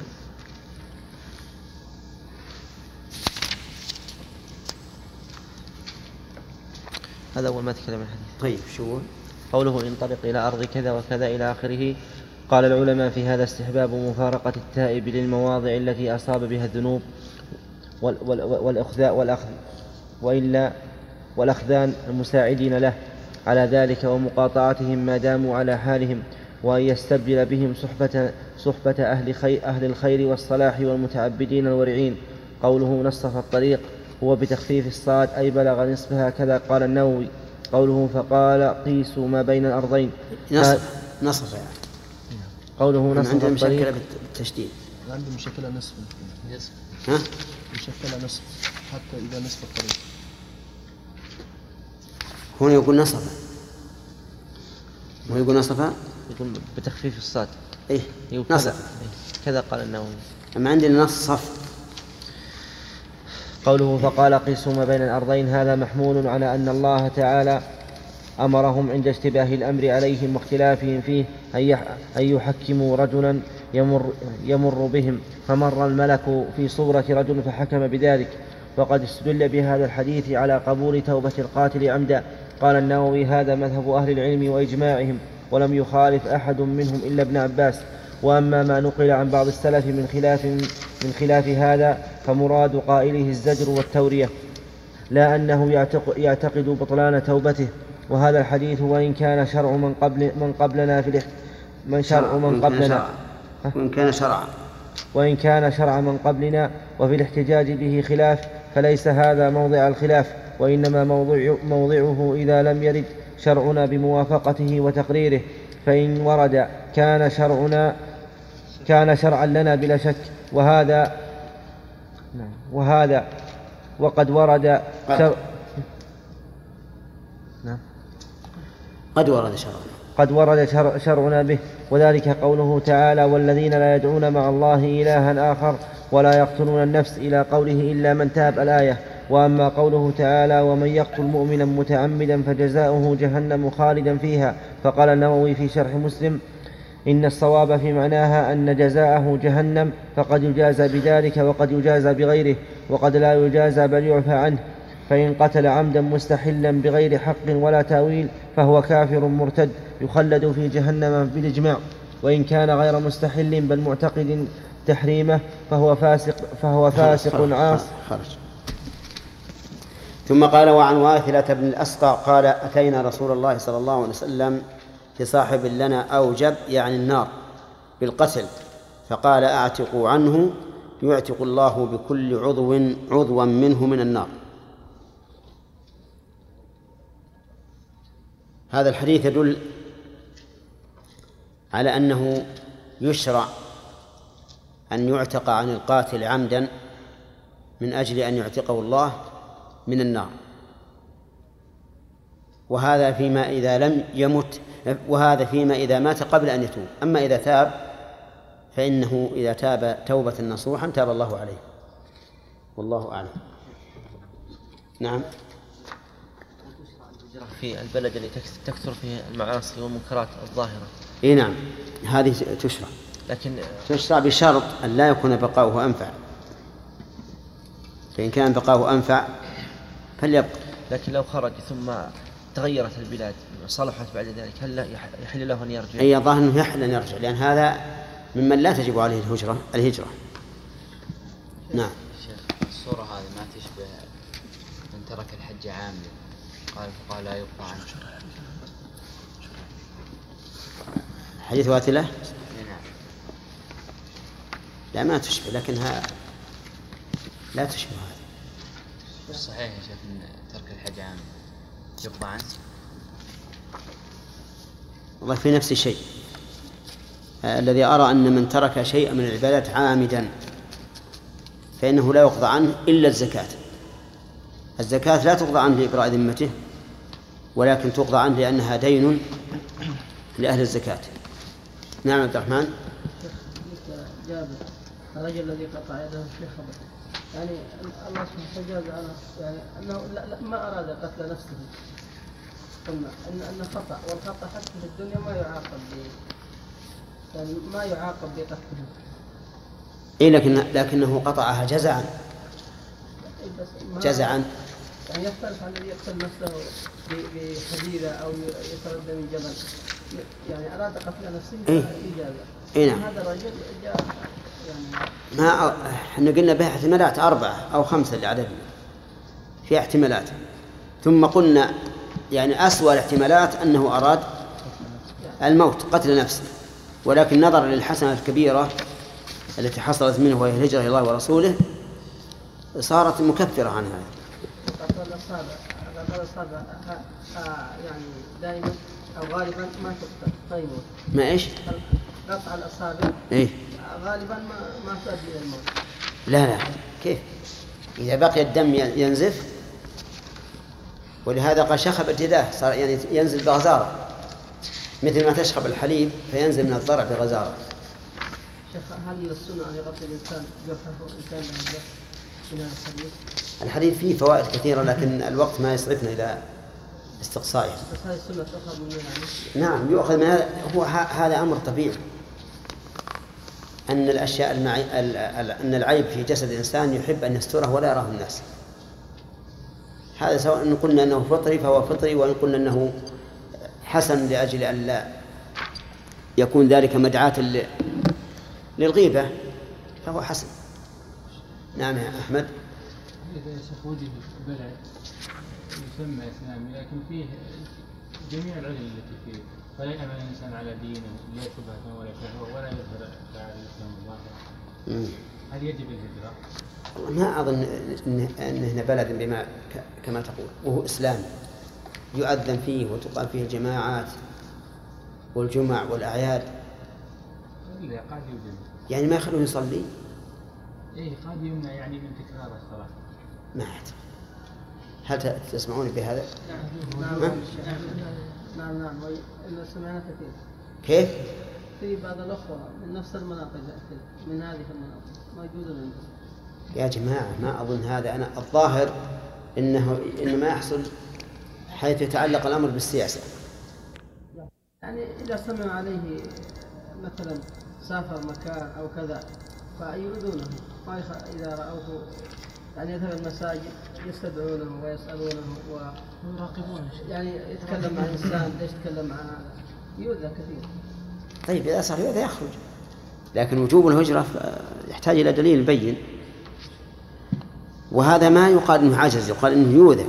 هذا أول ما تكلم الحديث. طيب شو قوله إن طريق إلى أرض كذا وكذا إلى آخره. قال العلماء في هذا استحباب مفارقة التائب للمواضع التي أصاب بها الذنوب والأخذاء والأخذ وإلا والأخذان المساعدين له على ذلك، ومقاطعتهم ما داموا على حالهم، وأن يستبدل بهم صحبة, صحبة أهل, خير أهل الخير والصلاح والمتعبدين الورعين. قوله نصف الطريق هو بتخفيف الصاد أي بلغ نصفها، كذا قال النووي. قوله فقال قيسوا ما بين الأرضين نصف نصف يعني قوله نصف الطريق الطريق بالتشديد أنا عندي مشكلة نصف نصف ها؟ مشكلة نصف حتى إذا نصف الطريق. هنا يقول نصفا، هو يقول نصفا، يقول بتخفيف الصاد. إيه يقول كذا. نصف، إيه، كذا قال النووي. أما عندنا نص صف. قوله فقال قيسوا ما بين الأرضين، هذا محمول على أن الله تعالى أمرهم عند اشتباه الأمر عليهم واختلافهم فيه أن يحكموا رجلا يمر, يمر بهم، فمر الملك في صورة رجل فحكم بذلك. وقد استدل بهذا الحديث على قبول توبة القاتل عمدا. قال النووي هذا مذهب أهل العلم وإجماعهم، ولم يخالف أحد منهم إلا ابن عباس. وأما ما نقل عن بعض السلف من خلاف, من خلاف هذا فمراد قائله الزجر والتورية، لا أنه يعتقد بطلان توبته. وهذا الحديث وإن كان شرع من, قبل من قبلنا في الاحت... من شرع من قبلنا وإن كان شرعا وإن كان شرع من قبلنا وفي الاحتجاج به خلاف، فليس هذا موضع الخلاف، وإنما موضع موضعه إذا لم يرد شرعنا بموافقته وتقريره. فإن ورد كان شرعنا كان شرعا لنا بلا شك. وهذا وهذا وقد ورد شرع نعم قد ورد شرعنا قد ورد شرع شرعنا به، وذلك قوله تعالى والذين لا يدعون مع الله إلها آخر ولا يقتلون النفس إلى قوله إلا من تاب الآية. وأما قوله تعالى ومن يقتل مؤمنا متعمدا فجزاؤه جهنم خالدا فيها، فقال النووي في شرح مسلم إن الصواب في معناها أن جزاءه جهنم، فقد يجازى بذلك وقد يجازى بغيره، وقد لا يجازى بل يعفى عنه. فإن قتل عمدا مستحلا بغير حق ولا تأويل فهو كافر مرتد يخلد في جهنم بالإجماع. وإن كان غير مستحل بل معتقد تحريمه فهو فاسق فهو فاسق عاص. خرج. ثم قال وعن واثلة بن الأسقع قال أتينا رسول الله صلى الله عليه وسلم في صاحب لنا أوجب يعني النار بالقتل، فقال أعتقوا عنه يعتق الله بكل عضو عضوا منه من النار. هذا الحديث يدل على أنه يشرع أن يعتق عن القاتل عمدا من أجل أن يعتقه الله من النار، وهذا فيما إذا لم يمت، وهذا فيما إذا مات قبل أن يتوب. أما إذا تاب فإنه إذا تاب توبة نصوحا تاب الله عليه، والله أعلم. نعم. في البلد اللي تكثر فيه المعاصي والمنكرات الظاهرة. إيه نعم، هذه تشرع، لكن تشرع بشرط أن لا يكون بقاؤه أنفع، فإن كان بقاؤه أنفع فليبقى. لكن لو خرج ثم تغيرت البلاد صلحت بعد ذلك هل يحل له أن يرجع؟ أي ظاهر أنه يحل أن يرجع، لأن هذا ممن لا تجب عليه الهجرة الهجرة. نعم. الصورة هذه ما تشبه من ترك الحج عاملا، قال فقال لا يقطع عنه. حديث واثلة؟ نعم. لا ما تشبه، لكنها لا تشبه هذا. صحيح يا شيخ من ترك الحج عاملا يقطع عنه. والله في نفس الشيء. الذي أرى أن من ترك شيئا من العبادات عامدا فإنه لا يقضى عنه إلا الزكاة. الزكاة لا تقضى عنه لإبراء ذمته، ولكن تقضى عنه لأنها دين لأهل الزكاة. نعم عبد الرحمن. جابر الرجل الذي قطع يده في خبر، يعني الله سبحانه وتعالى على يعني أنه لا لا ما أراد قتل نفسه، قلنا أن أن خطأ، والخطأ حتى في الدنيا ما يعاقب ب يعني ما يعاقب بقتله. إيه لكن لكنه قطعها جزعا. جزعا. يعني يختلف عن الذي يقتل نفسه بحديدة أو يتردى من جبل، يعني أراد قتل نفسه إجازة. إيه نعم. هذا الرجل جاء يعني ما احنا قلنا بها احتمالات أربعة أو خمسة لعددنا، في احتمالات، ثم قلنا يعني أسوأ الاحتمالات أنه أراد الموت قتل نفسه، ولكن نظرا للحسنة الكبيرة التي حصلت منه وهي الهجرة إلى الله ورسوله صارت مكفرة عن هذا. قتل الأصابع، قتل الأصابع يعني دائما أو غالبا ما تقتل، ما يموت. ما إيش؟ قطع الأصابع إيه؟ غالبا ما ما تؤدي إلى الموت. لا لا كيف؟ إذا بقي الدم ينزف، ولهذا قال شخب الجداه، صار يعني ينزل بغزارة، مثل ما تشخب الحليب فينزل من الضرع بغزارة. شيخ هل السنة أن يغطي الإنسان جرحه إنسان من الحديث؟ الحديث فيه فوائد كثيرة لكن الوقت ما يسعفنا إلى استقصائها. بس هذه السنة تؤخذ من يعني؟ نعم يؤخذ من هذا. هو هذا أمر طبيعي أن الأشياء المعي... أن العيب في جسد الإنسان يحب أن يستره ولا يراه الناس. هذا سواء إن قلنا أنه فطري فهو فطري، وإن قلنا أنه حسن لأجل أن لا يكون ذلك مدعاة ل... للغيبة فهو حسن. نعم يا أحمد. إذا شيخ وجد بلد يسمى إسلامي لكن فيه جميع العلل التي فيه، فلا يأمن الإنسان على دينه لا شبهة ولا شهوة ولا يظهر على الإسلام الظاهر، هل يجب الهجرة؟ ما أظن أن هنا بلد بما كما تقول وهو إسلامي يؤذن فيه وتقام فيه الجماعات والجمع والأعياد، إلا قد يوجد يعني ما يخلوه يصلي. إيه قد يمنع يعني من تكرار الصلاة. ما أعتقد. هل تسمعون بهذا؟ نعم نعم نعم نعم إن سمعنا كثير. كيف؟ في بعض الأخوة من نفس المناطق من هذه المناطق موجودة عندنا. يا جماعة ما أظن هذا. أنا الظاهر إنه إنما يحصل حيث يتعلق الأمر بالسياسة. يعني إذا سمع عليه مثلا سافر مكان أو كذا فيؤذونه، ما يخ... إذا رأوه يعني يذهب المساجد يستدعونه ويسألونه ويراقبونه، يعني يتكلم مع إنسان ليش يتكلم مع هذا، يؤذى كثير. طيب إذا صار يؤذى يخرج، لكن وجوب الهجرة يحتاج إلى دليل يبين، وهذا ما يقال إنه عجز، يقال إنه يؤذى.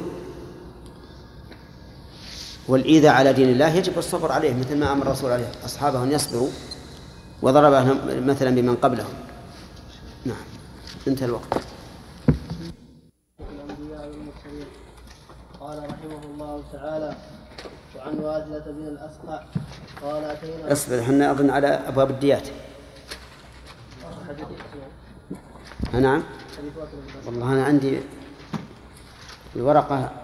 والإيذاء على دين الله يجب الصبر عليه، مثل ما أمر الرسول عليه أصحابه أن يصبروا وضرب مثلا بمن قبلهم. نعم انتهى الوقت. قال رحمه الله تعالى: وعن واجلة بن الأسقع قال أتينا. اصبر احنا أظن على أبواب الديات. نعم والله أنا عندي الورقة،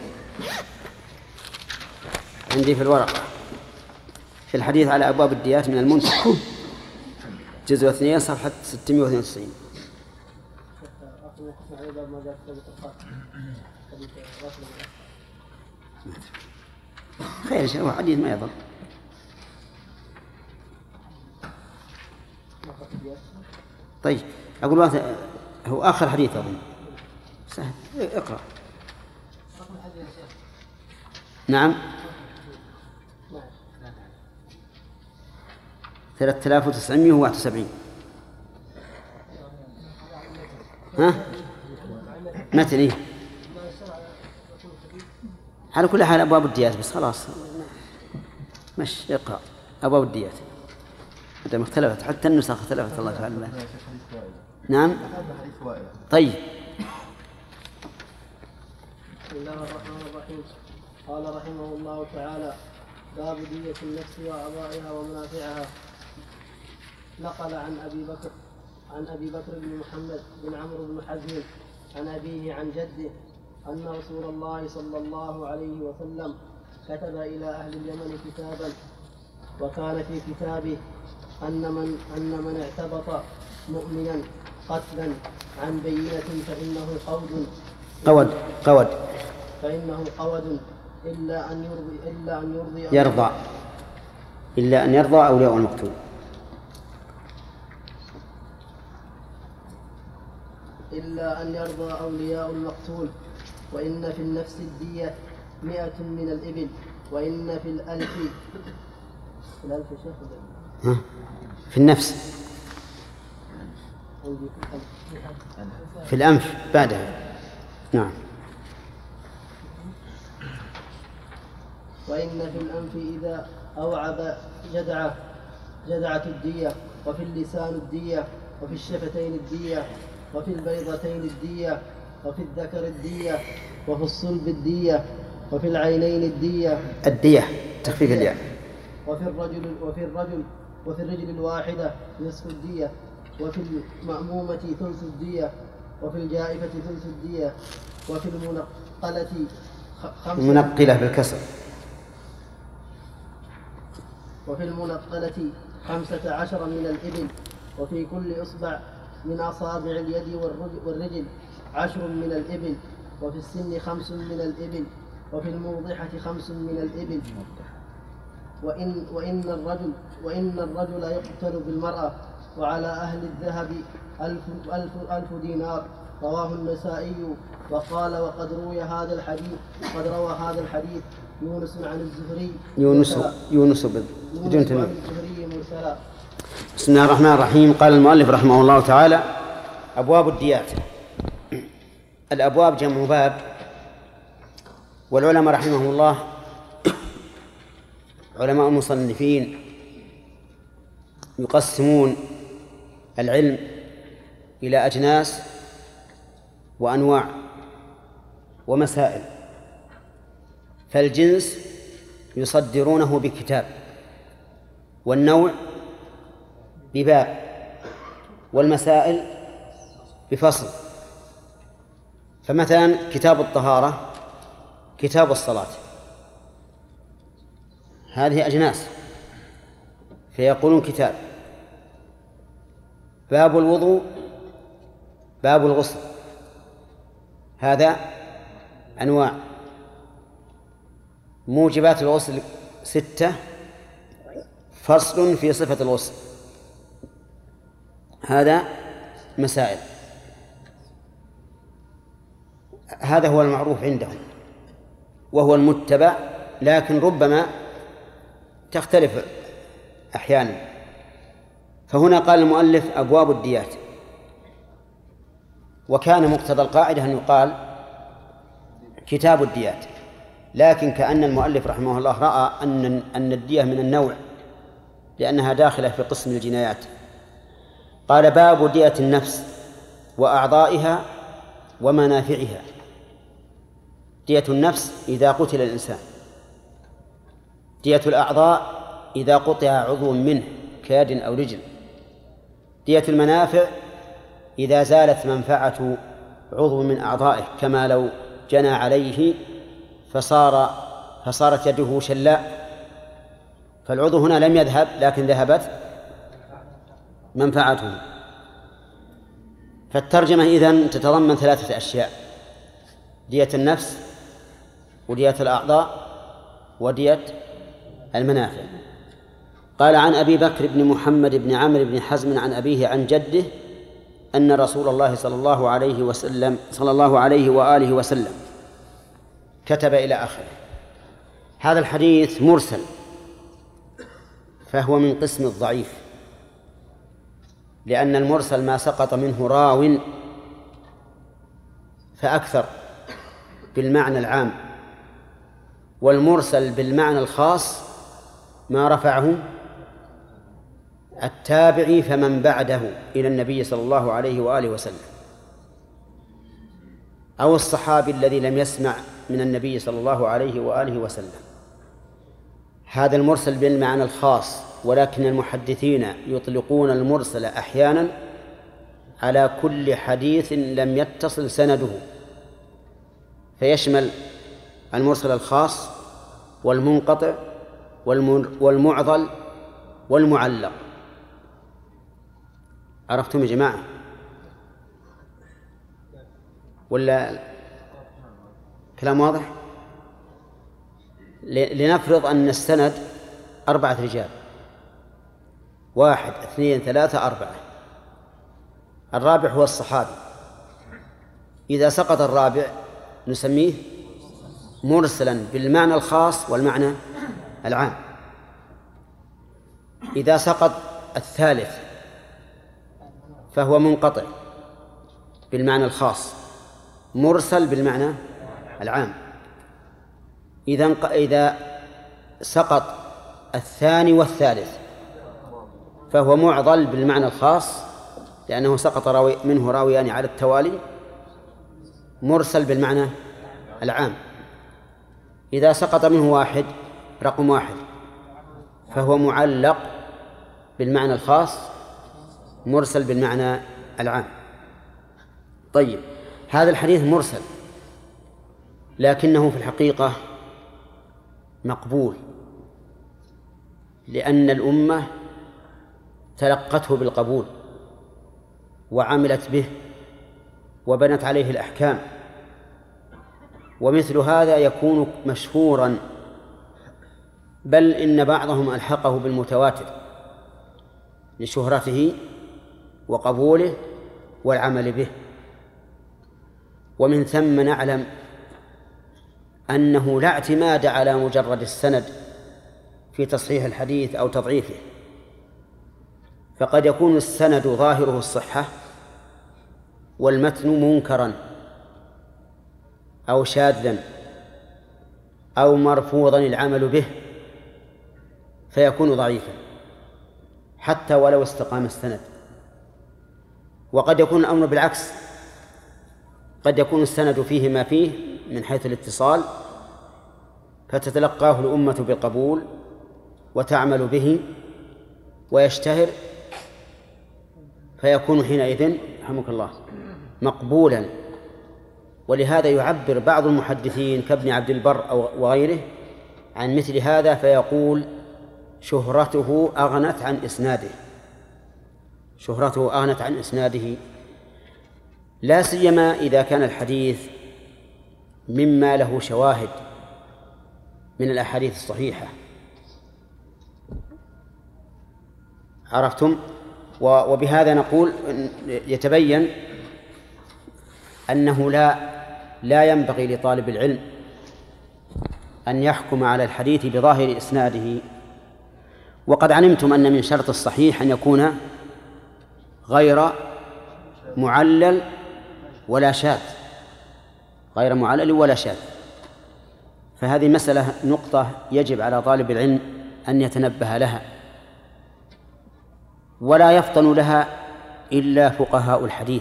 عندي في الورقة في الحديث على أبواب الديات من المنتهى جزء اثنين صفحة ستمائة واثنين وتسعين. خير شيء حديث ما يضل. طيب أقول هو آخر حديث أظن سهل اقرأ. نعم ثلاثة آلاف وتسعمائة وواحد وسبعين. ها متن إيه؟ على كل حال أبواب الديات بس خلاص مش اقرأ أبواب الديات مدام اختلفت حتى النسخ اختلفت. الله تعالى. نعم طيب. بسم الله الرحمن الرحيم. قال رحمه الله تعالى: باب دية النفس وأعضائها ومنافعها. نقل عن أبي بكر عن أبي بكر بن محمد بن عمرو بن حزم عن أبيه عن جده أن رسول الله صلى الله عليه وسلم كتب إلى أهل اليمن كتابا، وكان في كتابه أن من أن من اعتبط مؤمنا قتلا عن بينة فإنه قود قود قود فإنه قود إلا أن يرضي إلا أن يرضي يرضى إلا أن يرضى أولياء المقتول إلا أن يرضى أولياء المقتول. وإن في النفس الدية مئة من الإبل، وإن في الألف في الألف شيخ في النفس في الأنف بعدها. نعم. وإن في الأنف إذا أوعب جدعة جدعة الدية، وفي اللسان الدية، وفي الشفتين الدية، وفي البيضتين الدية، وفي الذكر الدية، وفي الصلب الدية، وفي العينين الدية الدية تخفيف الياء. وفي الرجل وفي الرجل وفي الرجل الواحدة نصف الدية، وفي المأمومة ثلث الدية، وفي الجائفة ثلث الدية، وفي المنقلة خمسة المنقلة بالكسر. وفي المنقلة خمسة عشر من الإبل، وفي كل إصبع من أصابع اليد والرجل عشر من الإبل، وفي السن خمس من الإبل، وفي الموضحة خمس من الإبل. وإن, وإن, الرجل وإن الرجل يقتل بالمرأة، وعلى أهل الذهب ألف, ألف, ألف دينار. رواه النسائي وقال وقد روي هذا الحديث قد روى هذا الحديث يونس عن الزهري يونس يونس بدون تنوين. مرسلا. بسم الله الرحمن الرحيم. قال المؤلف رحمه الله تعالى: أبواب الديات. الأبواب جمع باب، والعلماء رحمهم الله علماء المصنفين يقسمون العلم إلى أجناس وأنواع ومسائل، فالجنس يصدرونه بكتاب، والنوع بباب، والمسائل بفصل. فمثلا كتاب الطهارة كتاب الصلاة، هذه أجناس فيقولون كتاب. باب الوضوء باب الغسل، هذا أنواع. موجبات الغسل ستة، فصل في صفة الغسل، هذا مسائل. هذا هو المعروف عندهم وهو المتبع، لكن ربما تختلف أحيانا. فهنا قال المؤلف أبواب الديات، وكان مقتضى القاعدة أن يقال كتاب الديات، لكن كأن المؤلف رحمه الله رأى أن أن الدية من النوع لأنها داخلة في قسم الجنايات. قال: باب دية النفس وأعضائها ومنافعها. دية النفس إذا قتل الإنسان، دية الأعضاء إذا قطع عضو منه كيد أو رجل، دية المنافع إذا زالت منفعة عضو من أعضائه، كما لو جنى عليه فصار فصارت يده شلاء، فالعضو هنا لم يذهب لكن ذهبت منفعته. فالترجمة إذن تتضمن ثلاثة أشياء: دية النفس، ودية الأعضاء، ودية المنافع. قال: عن أبي بكر بن محمد بن عمرو بن حزم عن أبيه عن جده أن رسول الله صلى الله عليه وسلم صلى الله عليه وآله وسلم كتب إلى آخره. هذا الحديث مرسل، فهو من قسم الضعيف، لأن المرسل ما سقط منه راو فأكثر بالمعنى العام، والمرسل بالمعنى الخاص ما رفعه التابعي فمن بعده إلى النبي صلى الله عليه وآله وسلم، أو الصحابي الذي لم يسمع من النبي صلى الله عليه وآله وسلم. هذا المرسل بالمعنى الخاص، ولكن المحدثين يطلقون المرسل أحيانا على كل حديث لم يتصل سنده، فيشمل المرسل الخاص والمنقطع والمعضل والمعلق. عرفتم يا جماعة ولا كلام واضح؟ لنفرض أن السند أربعة رجال، واحد اثنين ثلاثة أربعة، الرابع هو الصحابي. إذا سقط الرابع نسميه مرسلا بالمعنى الخاص والمعنى العام. إذا سقط الثالث فهو منقطع بالمعنى الخاص، مرسل بالمعنى العام. إذا إذا سقط الثاني والثالث فهو معضل بالمعنى الخاص، لأنه سقط راوي منه راويان على التوالي، مرسل بالمعنى العام. إذا سقط منه واحد رقم واحد فهو معلق بالمعنى الخاص، مرسل بالمعنى العام. طيب، هذا الحديث مرسل لكنه في الحقيقة مقبول، لأن الأمة تلقته بالقبول وعملت به وبنت عليه الأحكام، ومثل هذا يكون مشهورا، بل إن بعضهم ألحقه بالمتواتر لشهرته وقبوله والعمل به. ومن ثم نعلم أنه لا اعتماد على مجرد السند في تصحيح الحديث أو تضعيفه، فقد يكون السند ظاهره الصحة والمتن منكرا أو شاذا أو مرفوضا العمل به فيكون ضعيفا حتى ولو استقام السند. وقد يكون الأمر بالعكس، قد يكون السند فيه ما فيه من حيث الاتصال فتتلقاه الأمة بالقبول وتعمل به ويشتهر، فيكون حينئذ رحمك الله مقبولا. ولهذا يعبر بعض المحدثين كابن عبد البر أو وغيره عن مثل هذا فيقول شهرته أغنت عن إسناده، شهرته أغنت عن إسناده، لا سيما إذا كان الحديث مما له شواهد من الأحاديث الصحيحة. عرفتم؟ وبهذا نقول يتبين أنه لا لا ينبغي لطالب العلم أن يحكم على الحديث بظاهر إسناده. وقد علمتم أن من شرط الصحيح أن يكون غير معلل ولا شاذ، غير معلل ولا شاذ. فهذه مسألة نقطة يجب على طالب العلم أن يتنبه لها، ولا يفطن لها إلا فقهاء الحديث.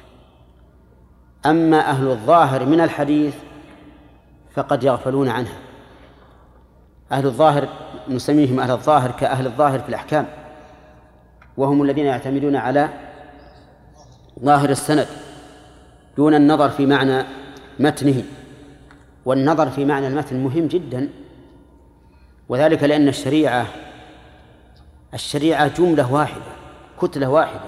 أما أهل الظاهر من الحديث فقد يغفلون عنها. أهل الظاهر نسميهم أهل الظاهر كأهل الظاهر في الأحكام، وهم الذين يعتمدون على ظاهر السند دون النظر في معنى متنه. والنظر في معنى المتن مهم جدا، وذلك لأن الشريعة الشريعة جملة واحدة، كتلة واحدة،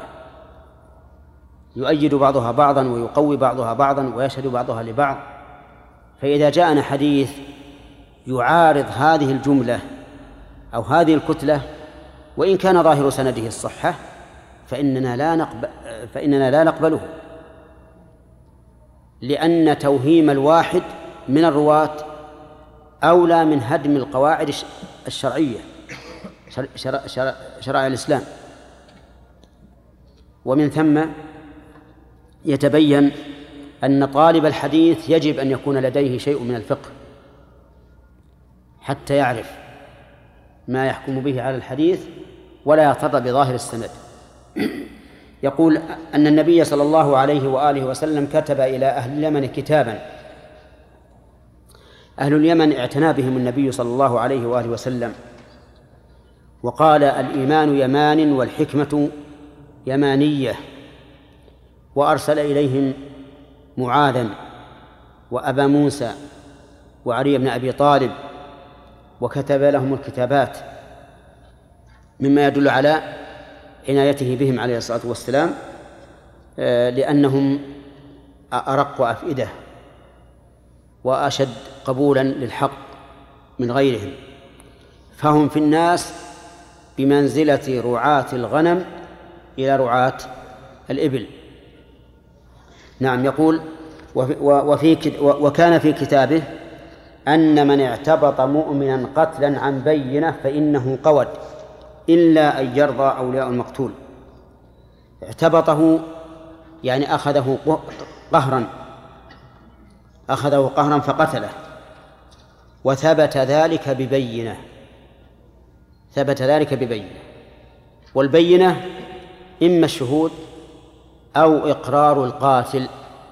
يؤيد بعضها بعضا ويقوي بعضها بعضا ويشهد بعضها لبعض. فإذا جاءنا حديث يعارض هذه الجملة أو هذه الكتلة وإن كان ظاهر سنده الصحة فإننا لا نقبل فإننا لا نقبله، لأن توهيم الواحد من الرواة أولى من هدم القواعد الشرعية شرائع الإسلام. ومن ثم يتبين أن طالب الحديث يجب أن يكون لديه شيء من الفقه حتى يعرف ما يحكم به على الحديث ولا يغتر بظاهر السند. يقول أن النبي صلى الله عليه وآله وسلم كتب إلى أهل اليمن كتابا. أهل اليمن اعتنى بهم النبي صلى الله عليه وآله وسلم وقال الإيمان يمان والحكمة يمانية، وأرسل إليهم معاذا وأبا موسى وعلي بن أبي طالب وكتب لهم الكتابات، مما يدل على عنايته بهم عليه الصلاة والسلام، لأنهم أرق أفئدة وأشد قبولا للحق من غيرهم، فهم في الناس بمنزلة رعاة الغنم إلى رعاة الإبل. نعم. يقول وفي وكان في كتابه أن من اعتبط مؤمنا قتلا عن بينة فإنه قود إلا أن يرضى أولياء المقتول. اعتبطه يعني أخذه قهرا أخذه قهرا فقتله، وثبت ذلك ببينة ثبت ذلك ببينة والبينة إما الشهود أو إقرار القاتل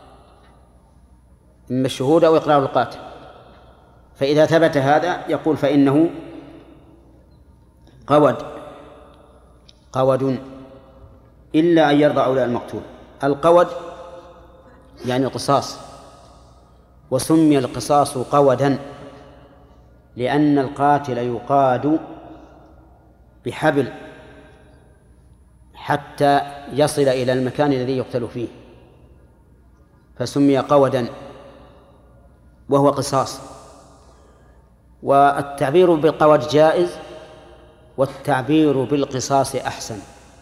إما الشهود أو إقرار القاتل. فإذا ثبت هذا يقول فإنه قود قود إلا أن يرضى أولياء المقتول. القود يعني القصاص، وسمي القصاص قودا لأن القاتل يقاد بحبل حتى يصل إلى المكان الذي يقتل فيه، فسمي قودا وهو قصاص. والتعبير بالقود جائز، والتعبير بالقصاص أحسن،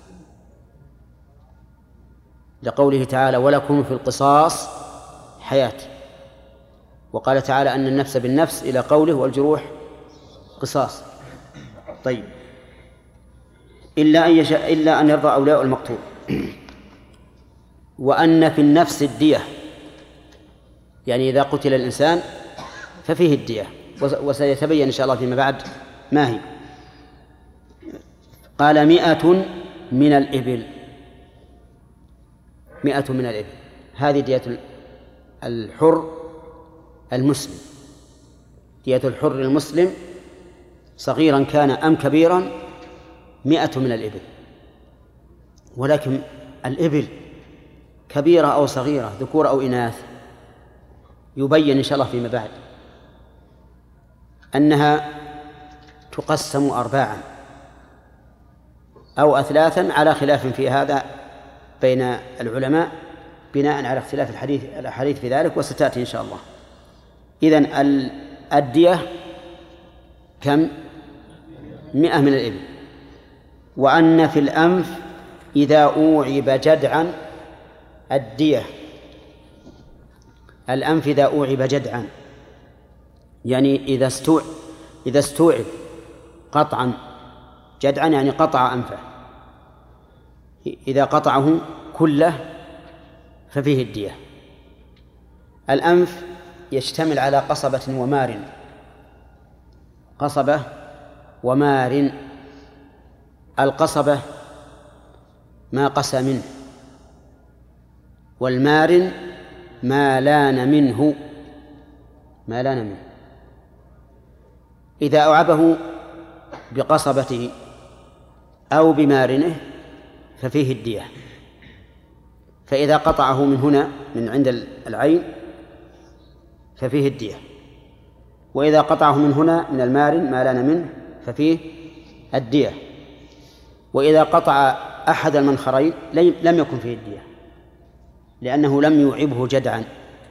لقوله تعالى ولكم في القصاص حياة، وقال تعالى أن النفس بالنفس إلى قوله والجروح قصاص. طيب، إلا أن يشاء إلا أن يرضى أولياء المقتول. وأن في النفس الدية، يعني إذا قتل الإنسان ففيه الدية، وسيتبين إن شاء الله فيما بعد ما هي. قال مئة من الإبل، مئة من الإبل، هذه دية الحر المسلم، دية الحر المسلم صغيرا كان أم كبيرا، مئة من الإبل. ولكن الإبل كبيرة أو صغيرة، ذكور أو إناث، يبين إن شاء الله فيما بعد أنها تقسم أرباعا أو أثلاثا على خلاف في هذا بين العلماء بناء على اختلاف الحديث الأحاديث في ذلك، وستأتي إن شاء الله. إذن الدية كم؟ مئة من الإبل. وأن في الأنف إذا أوعب جدعا الدية، الأنف إذا أوعب جدعا يعني إذا استوعب إذا استوعب قطعا، جدعا يعني قطع أنفه، إذا قطعه كله ففيه الدية. الأنف يشتمل على قصبة ومار، قصبة ومار. القصبة ما قسى منه، والمار ما لان منه، ما لان منه. إذا أوعبه بقصبته أو بمارنه ففيه الدية. فإذا قطعه من هنا من عند العين ففيه الدية، وإذا قطعه من هنا من المارن ما لان منه ففيه الدية، وإذا قطع أحد المنخرين لم يكن فيه الدية لأنه لم يوعبه جدعا.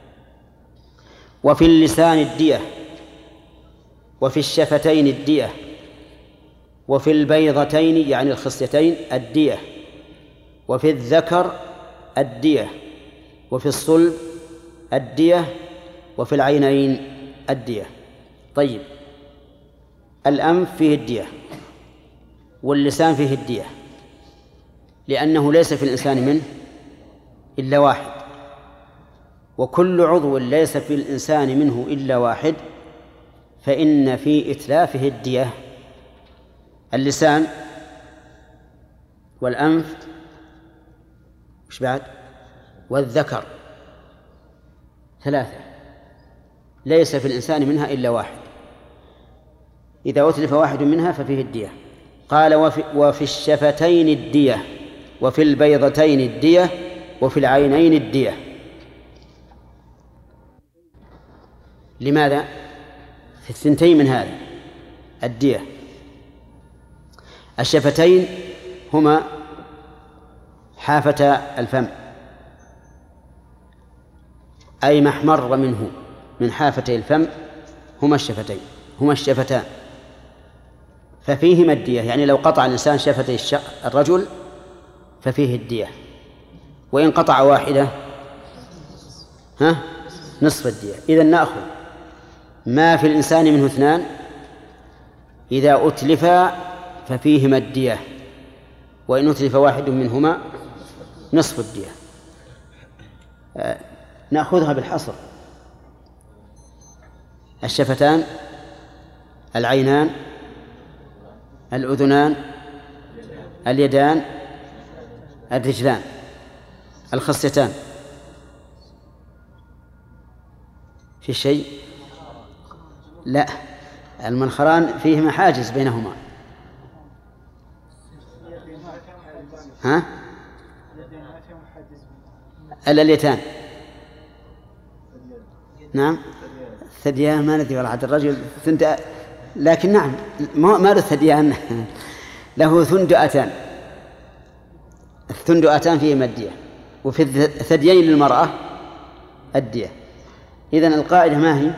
وفي اللسان الدية، وفي الشفتين الدية، وفي البيضتين يعني الخصيتين الدية، وفي الذكر الدية، وفي الصلب الدية، وفي العينين الدية. طيب، الأنف فيه الدية واللسان فيه الدية، لأنه ليس في الإنسان منه إلا واحد، وكل عضو ليس في الإنسان منه إلا واحد فإن في إتلافه الدية. اللسان والأنف وش بعد؟ والذكر، ثلاثة ليس في الإنسان منها إلا واحد، إذا أتلف واحد منها ففيه الدية. قال وفي, وفي الشفتين الدية، وفي البيضتين الدية، وفي العينين الدية. لماذا؟ في الثنتين من هذا الدية. الشفتين هما حافة الفم، أي ما احمر منه من حافتي الفم هما الشفتين، هما الشفتان، ففيهما الدية. يعني لو قطع الإنسان شفتي الرجل ففيه الدية، وإن قطع واحدة ها نصف الدية. إذن نأخذ ما في الإنسان منه اثنان إذا أتلفا ففيهما الدية، وإن أتلف واحد منهما نصف الدية. آه نأخذها بالحصر: الشفتان، العينان، الأذنان، اليدان، الرجلان، الخصيتان. في شيء؟ لا، المنخران فيهما حاجز بينهما. ها؟ الليتان. نعم ثديان ما ندري والله عاد الرجل ثند، لكن نعم ما له ثديان له ثندؤتان، الثندؤتان فيهما الدية، وفي الثديين للمرأة الدية. إذن القاعدة ما هي؟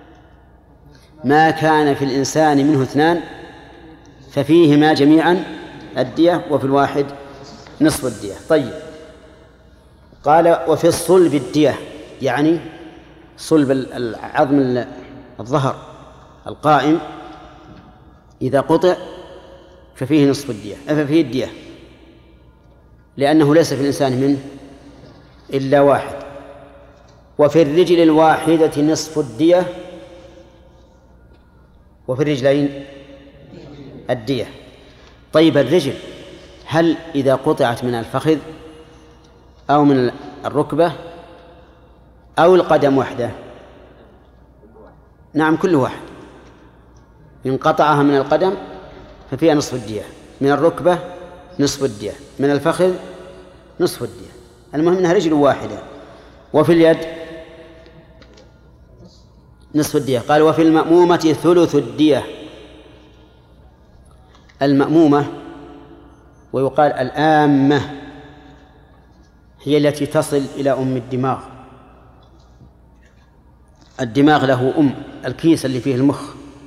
ما كان في الإنسان منه اثنان ففيهما جميعا الدية، وفي الواحد نصف الدية. طيب قال وفي الصلب الدية، يعني صلب العظم الظهر القائم إذا قطع ففيه نصف الدية، ففيه الدية، لأنه ليس في الإنسان منه إلا واحد. وفي الرجل الواحدة نصف الدية، وفي الرجلين الدية. طيب الرجل هل إذا قطعت من الفخذ أو من الركبة أو القدم وحده؟ نعم كل واحد. إن قطعها من القدم ففيها نصف الدية، من الركبة نصف الدية، من الفخذ نصف الدية، المهم أنها رجل واحدة. وفي اليد نصف الدية. قال وفي المأمومة ثلث الدية. المأمومة ويقال الآمة هي التي تصل إلى أم الدماغ. الدماغ له أم، الكيس اللي فيه المخ،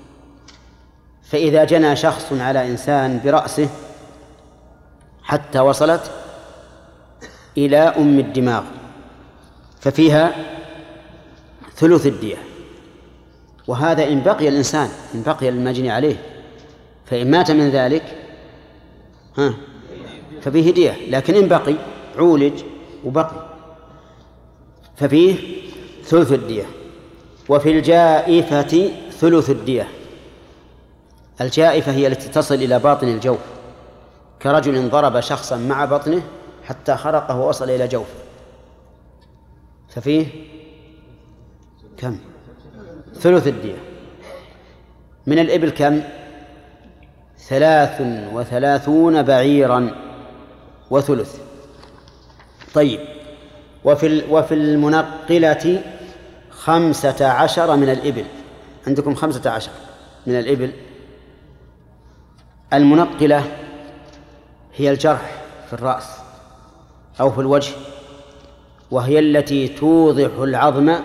فإذا جنى شخص على إنسان برأسه حتى وصلت إلى أم الدماغ ففيها ثلث الدية. وهذا إن بقي الإنسان، إن بقي المجني عليه، فإن مات من ذلك ها ففيه دية، لكن إن بقي عولج وبقي ففيه ثلث الدية. وفي الجائفة ثلث الدية. الجائفة هي التي تصل إلى باطن الجوف، كرجل ضرب شخصا مع بطنه حتى خرقه ووصل إلى جوفه، ففيه كم؟ ثلث الدية. من الإبل كم؟ ثلاث وثلاثون بعيرا وثلث. طيب وفي وفي المنقلة خمسة عشر من الإبل. عندكم خمسة عشر من الإبل. المنقلة هي الجرح في الرأس أو في الوجه، وهي التي توضح العظم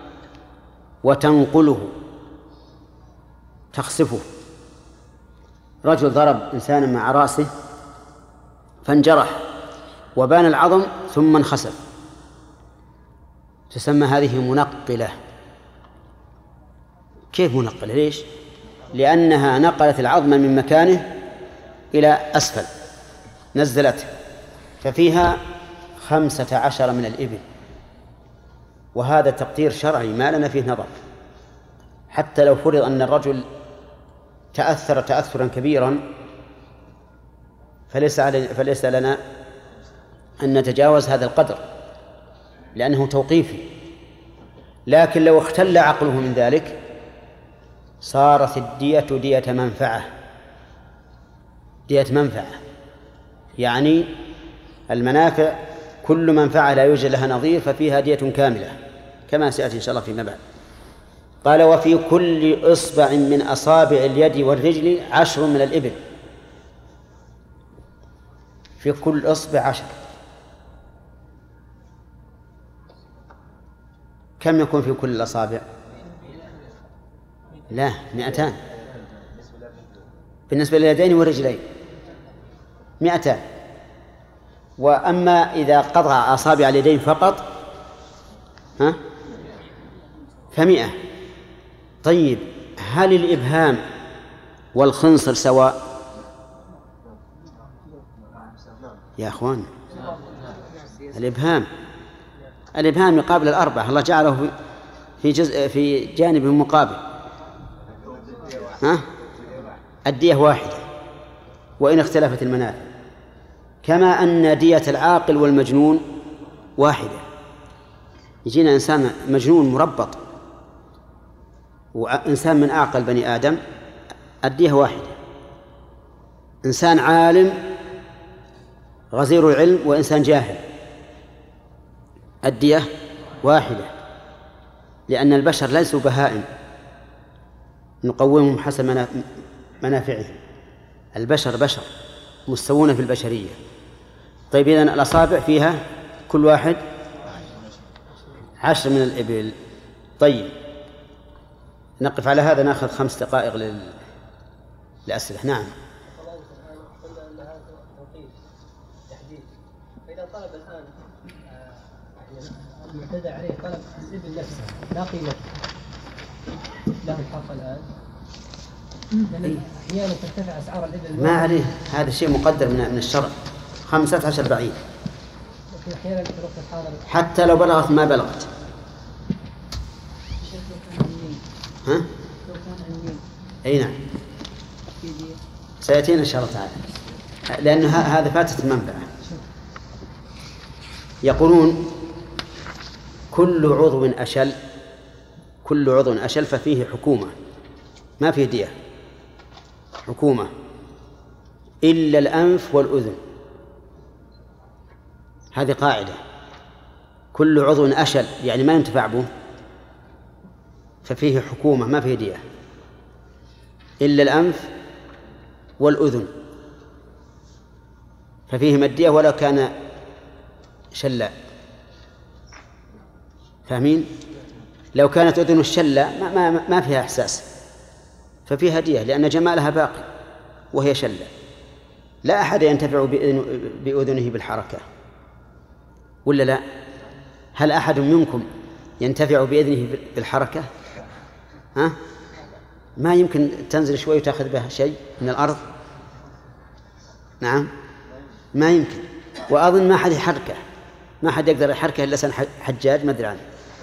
وتنقله تخسفه. رجل ضرب إنسانا مع رأسه فانجرح وبان العظم ثم انخسف، تسمى هذه منقلة. كيف منقلة؟ ليش؟ لأنها نقلت العظم من مكانه إلى أسفل، نزلته، ففيها خمسة عشر من الإبل. وهذا تقدير شرعي ما لنا فيه نظر، حتى لو فرض أن الرجل تأثر تأثرا كبيرا فليس, فليس لنا أن نتجاوز هذا القدر لأنه توقيفي. لكن لو اختل عقله من ذلك صارت الدية دية منفعة. دية منفعة يعني المنافع كل منفعة لا يوجد لها نظير ففيها دية كاملة، كما سيأتي إن شاء الله فيما بعد. قال وفي كل إصبع من أصابع اليد والرجل عشر من الإبل. في كل إصبع عشر. كم يكون في كل الأصابع؟ لا، مئتان بالنسبة لليدين والرجلين، مئتان. وأما إذا قطع أصابع اليدين فقط ها فمئة. طيب هل الإبهام والخنصر سواء يا أخوان؟ الإبهام الإبهام يقابل الأربعة، الله جعله في جزء في جانب مقابل. ها الدية واحدة وإن اختلفت المنافع، كما أن دية العاقل والمجنون واحدة. يجينا إنسان مجنون مربط وإنسان من أعقل بني آدم الدية واحدة. إنسان عالم غزير العلم وإنسان جاهل الدية واحدة، لأن البشر ليسوا بهائم نقومهم حسب منافعهم. البشر بشر مستوون في البشرية. طيب إذن الأصابع فيها كل واحد عشر من الإبل. طيب نقف على هذا، نأخذ خمس دقائق لل... للأسئلة. نعم. فإذا طلب الآن المعتدى عليه طلب الإبل نفسها لا قيمتها له الحق الآن، لأن أحيانا ترتفع أسعار الإبل ما عليه، هذا شيء مقدر من من الشرع، خمسة عشر بعيد لكن أحيانا في الوقت الحاضر حتى لو بلغت ما بلغت. ها؟ أي نعم سيأتينا إن شاء الله تعالى، لأن هذا فاتت المنفعة. يقولون كل عضو أشل كل عضو أشل ففيه حكومة ما فيه دية، حكومة إلا الأنف والأذن. هذه قاعدة، كل عضو أشل يعني ما ينتفع به ففيه حكومة ما فيه دية، إلا الأنف والأذن ففيهما الدية ولو كان شلا. فاهمين؟ لو كانت أذن الشلة ما, ما, ما فيها إحساس ففيها دية، لأن جمالها باقي وهي شلة. لا أحد ينتفع بأذنه بالحركة ولا لا؟ هل أحد منكم ينتفع بأذنه بالحركة؟ ها؟ ما يمكن تنزل شوي وتأخذ بها شيء من الأرض. نعم ما يمكن. وأظن ما حد يحركه، ما حد يقدر يحركه إلا سن حجاج ما أدري عنه،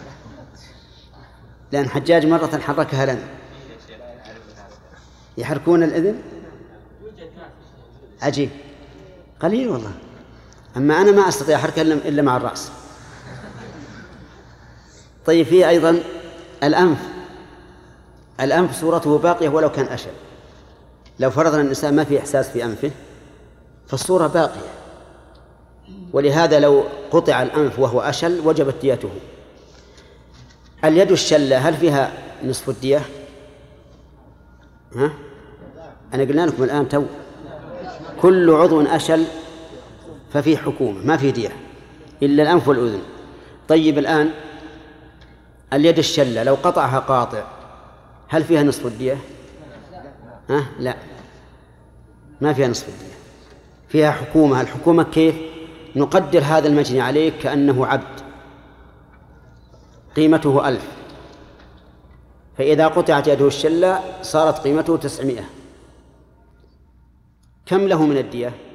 لأن حجاج مرة حركها لنا. يحركون الإذن عجيب قليل والله. أما أنا ما أستطيع أحركها إلا مع الرأس. طيب فيه أيضا الأنف. الأنف صورته باقية ولو كان أشل. لو فرضنا الإنسان ما في إحساس في أنفه فالصورة باقية، ولهذا لو قطع الأنف وهو أشل وجبت ديته. اليد الشلة هل فيها نصف الدية؟ ها؟ أنا قلنا لكم الآن تو كل عضو أشل ففيه حكومة ما فيه دية إلا الأنف والأذن. طيب الآن اليد الشلة لو قطعها قاطع هل فيها نصف الدية؟ ها؟ لا ما فيها نصف الدية، فيها حكومة. الحكومة كيف؟ نقدر هذا المجني عليك كأنه عبد قيمته ألف، فإذا قطعت يده الشلة صارت قيمته تسعمائة. كم له من الدية؟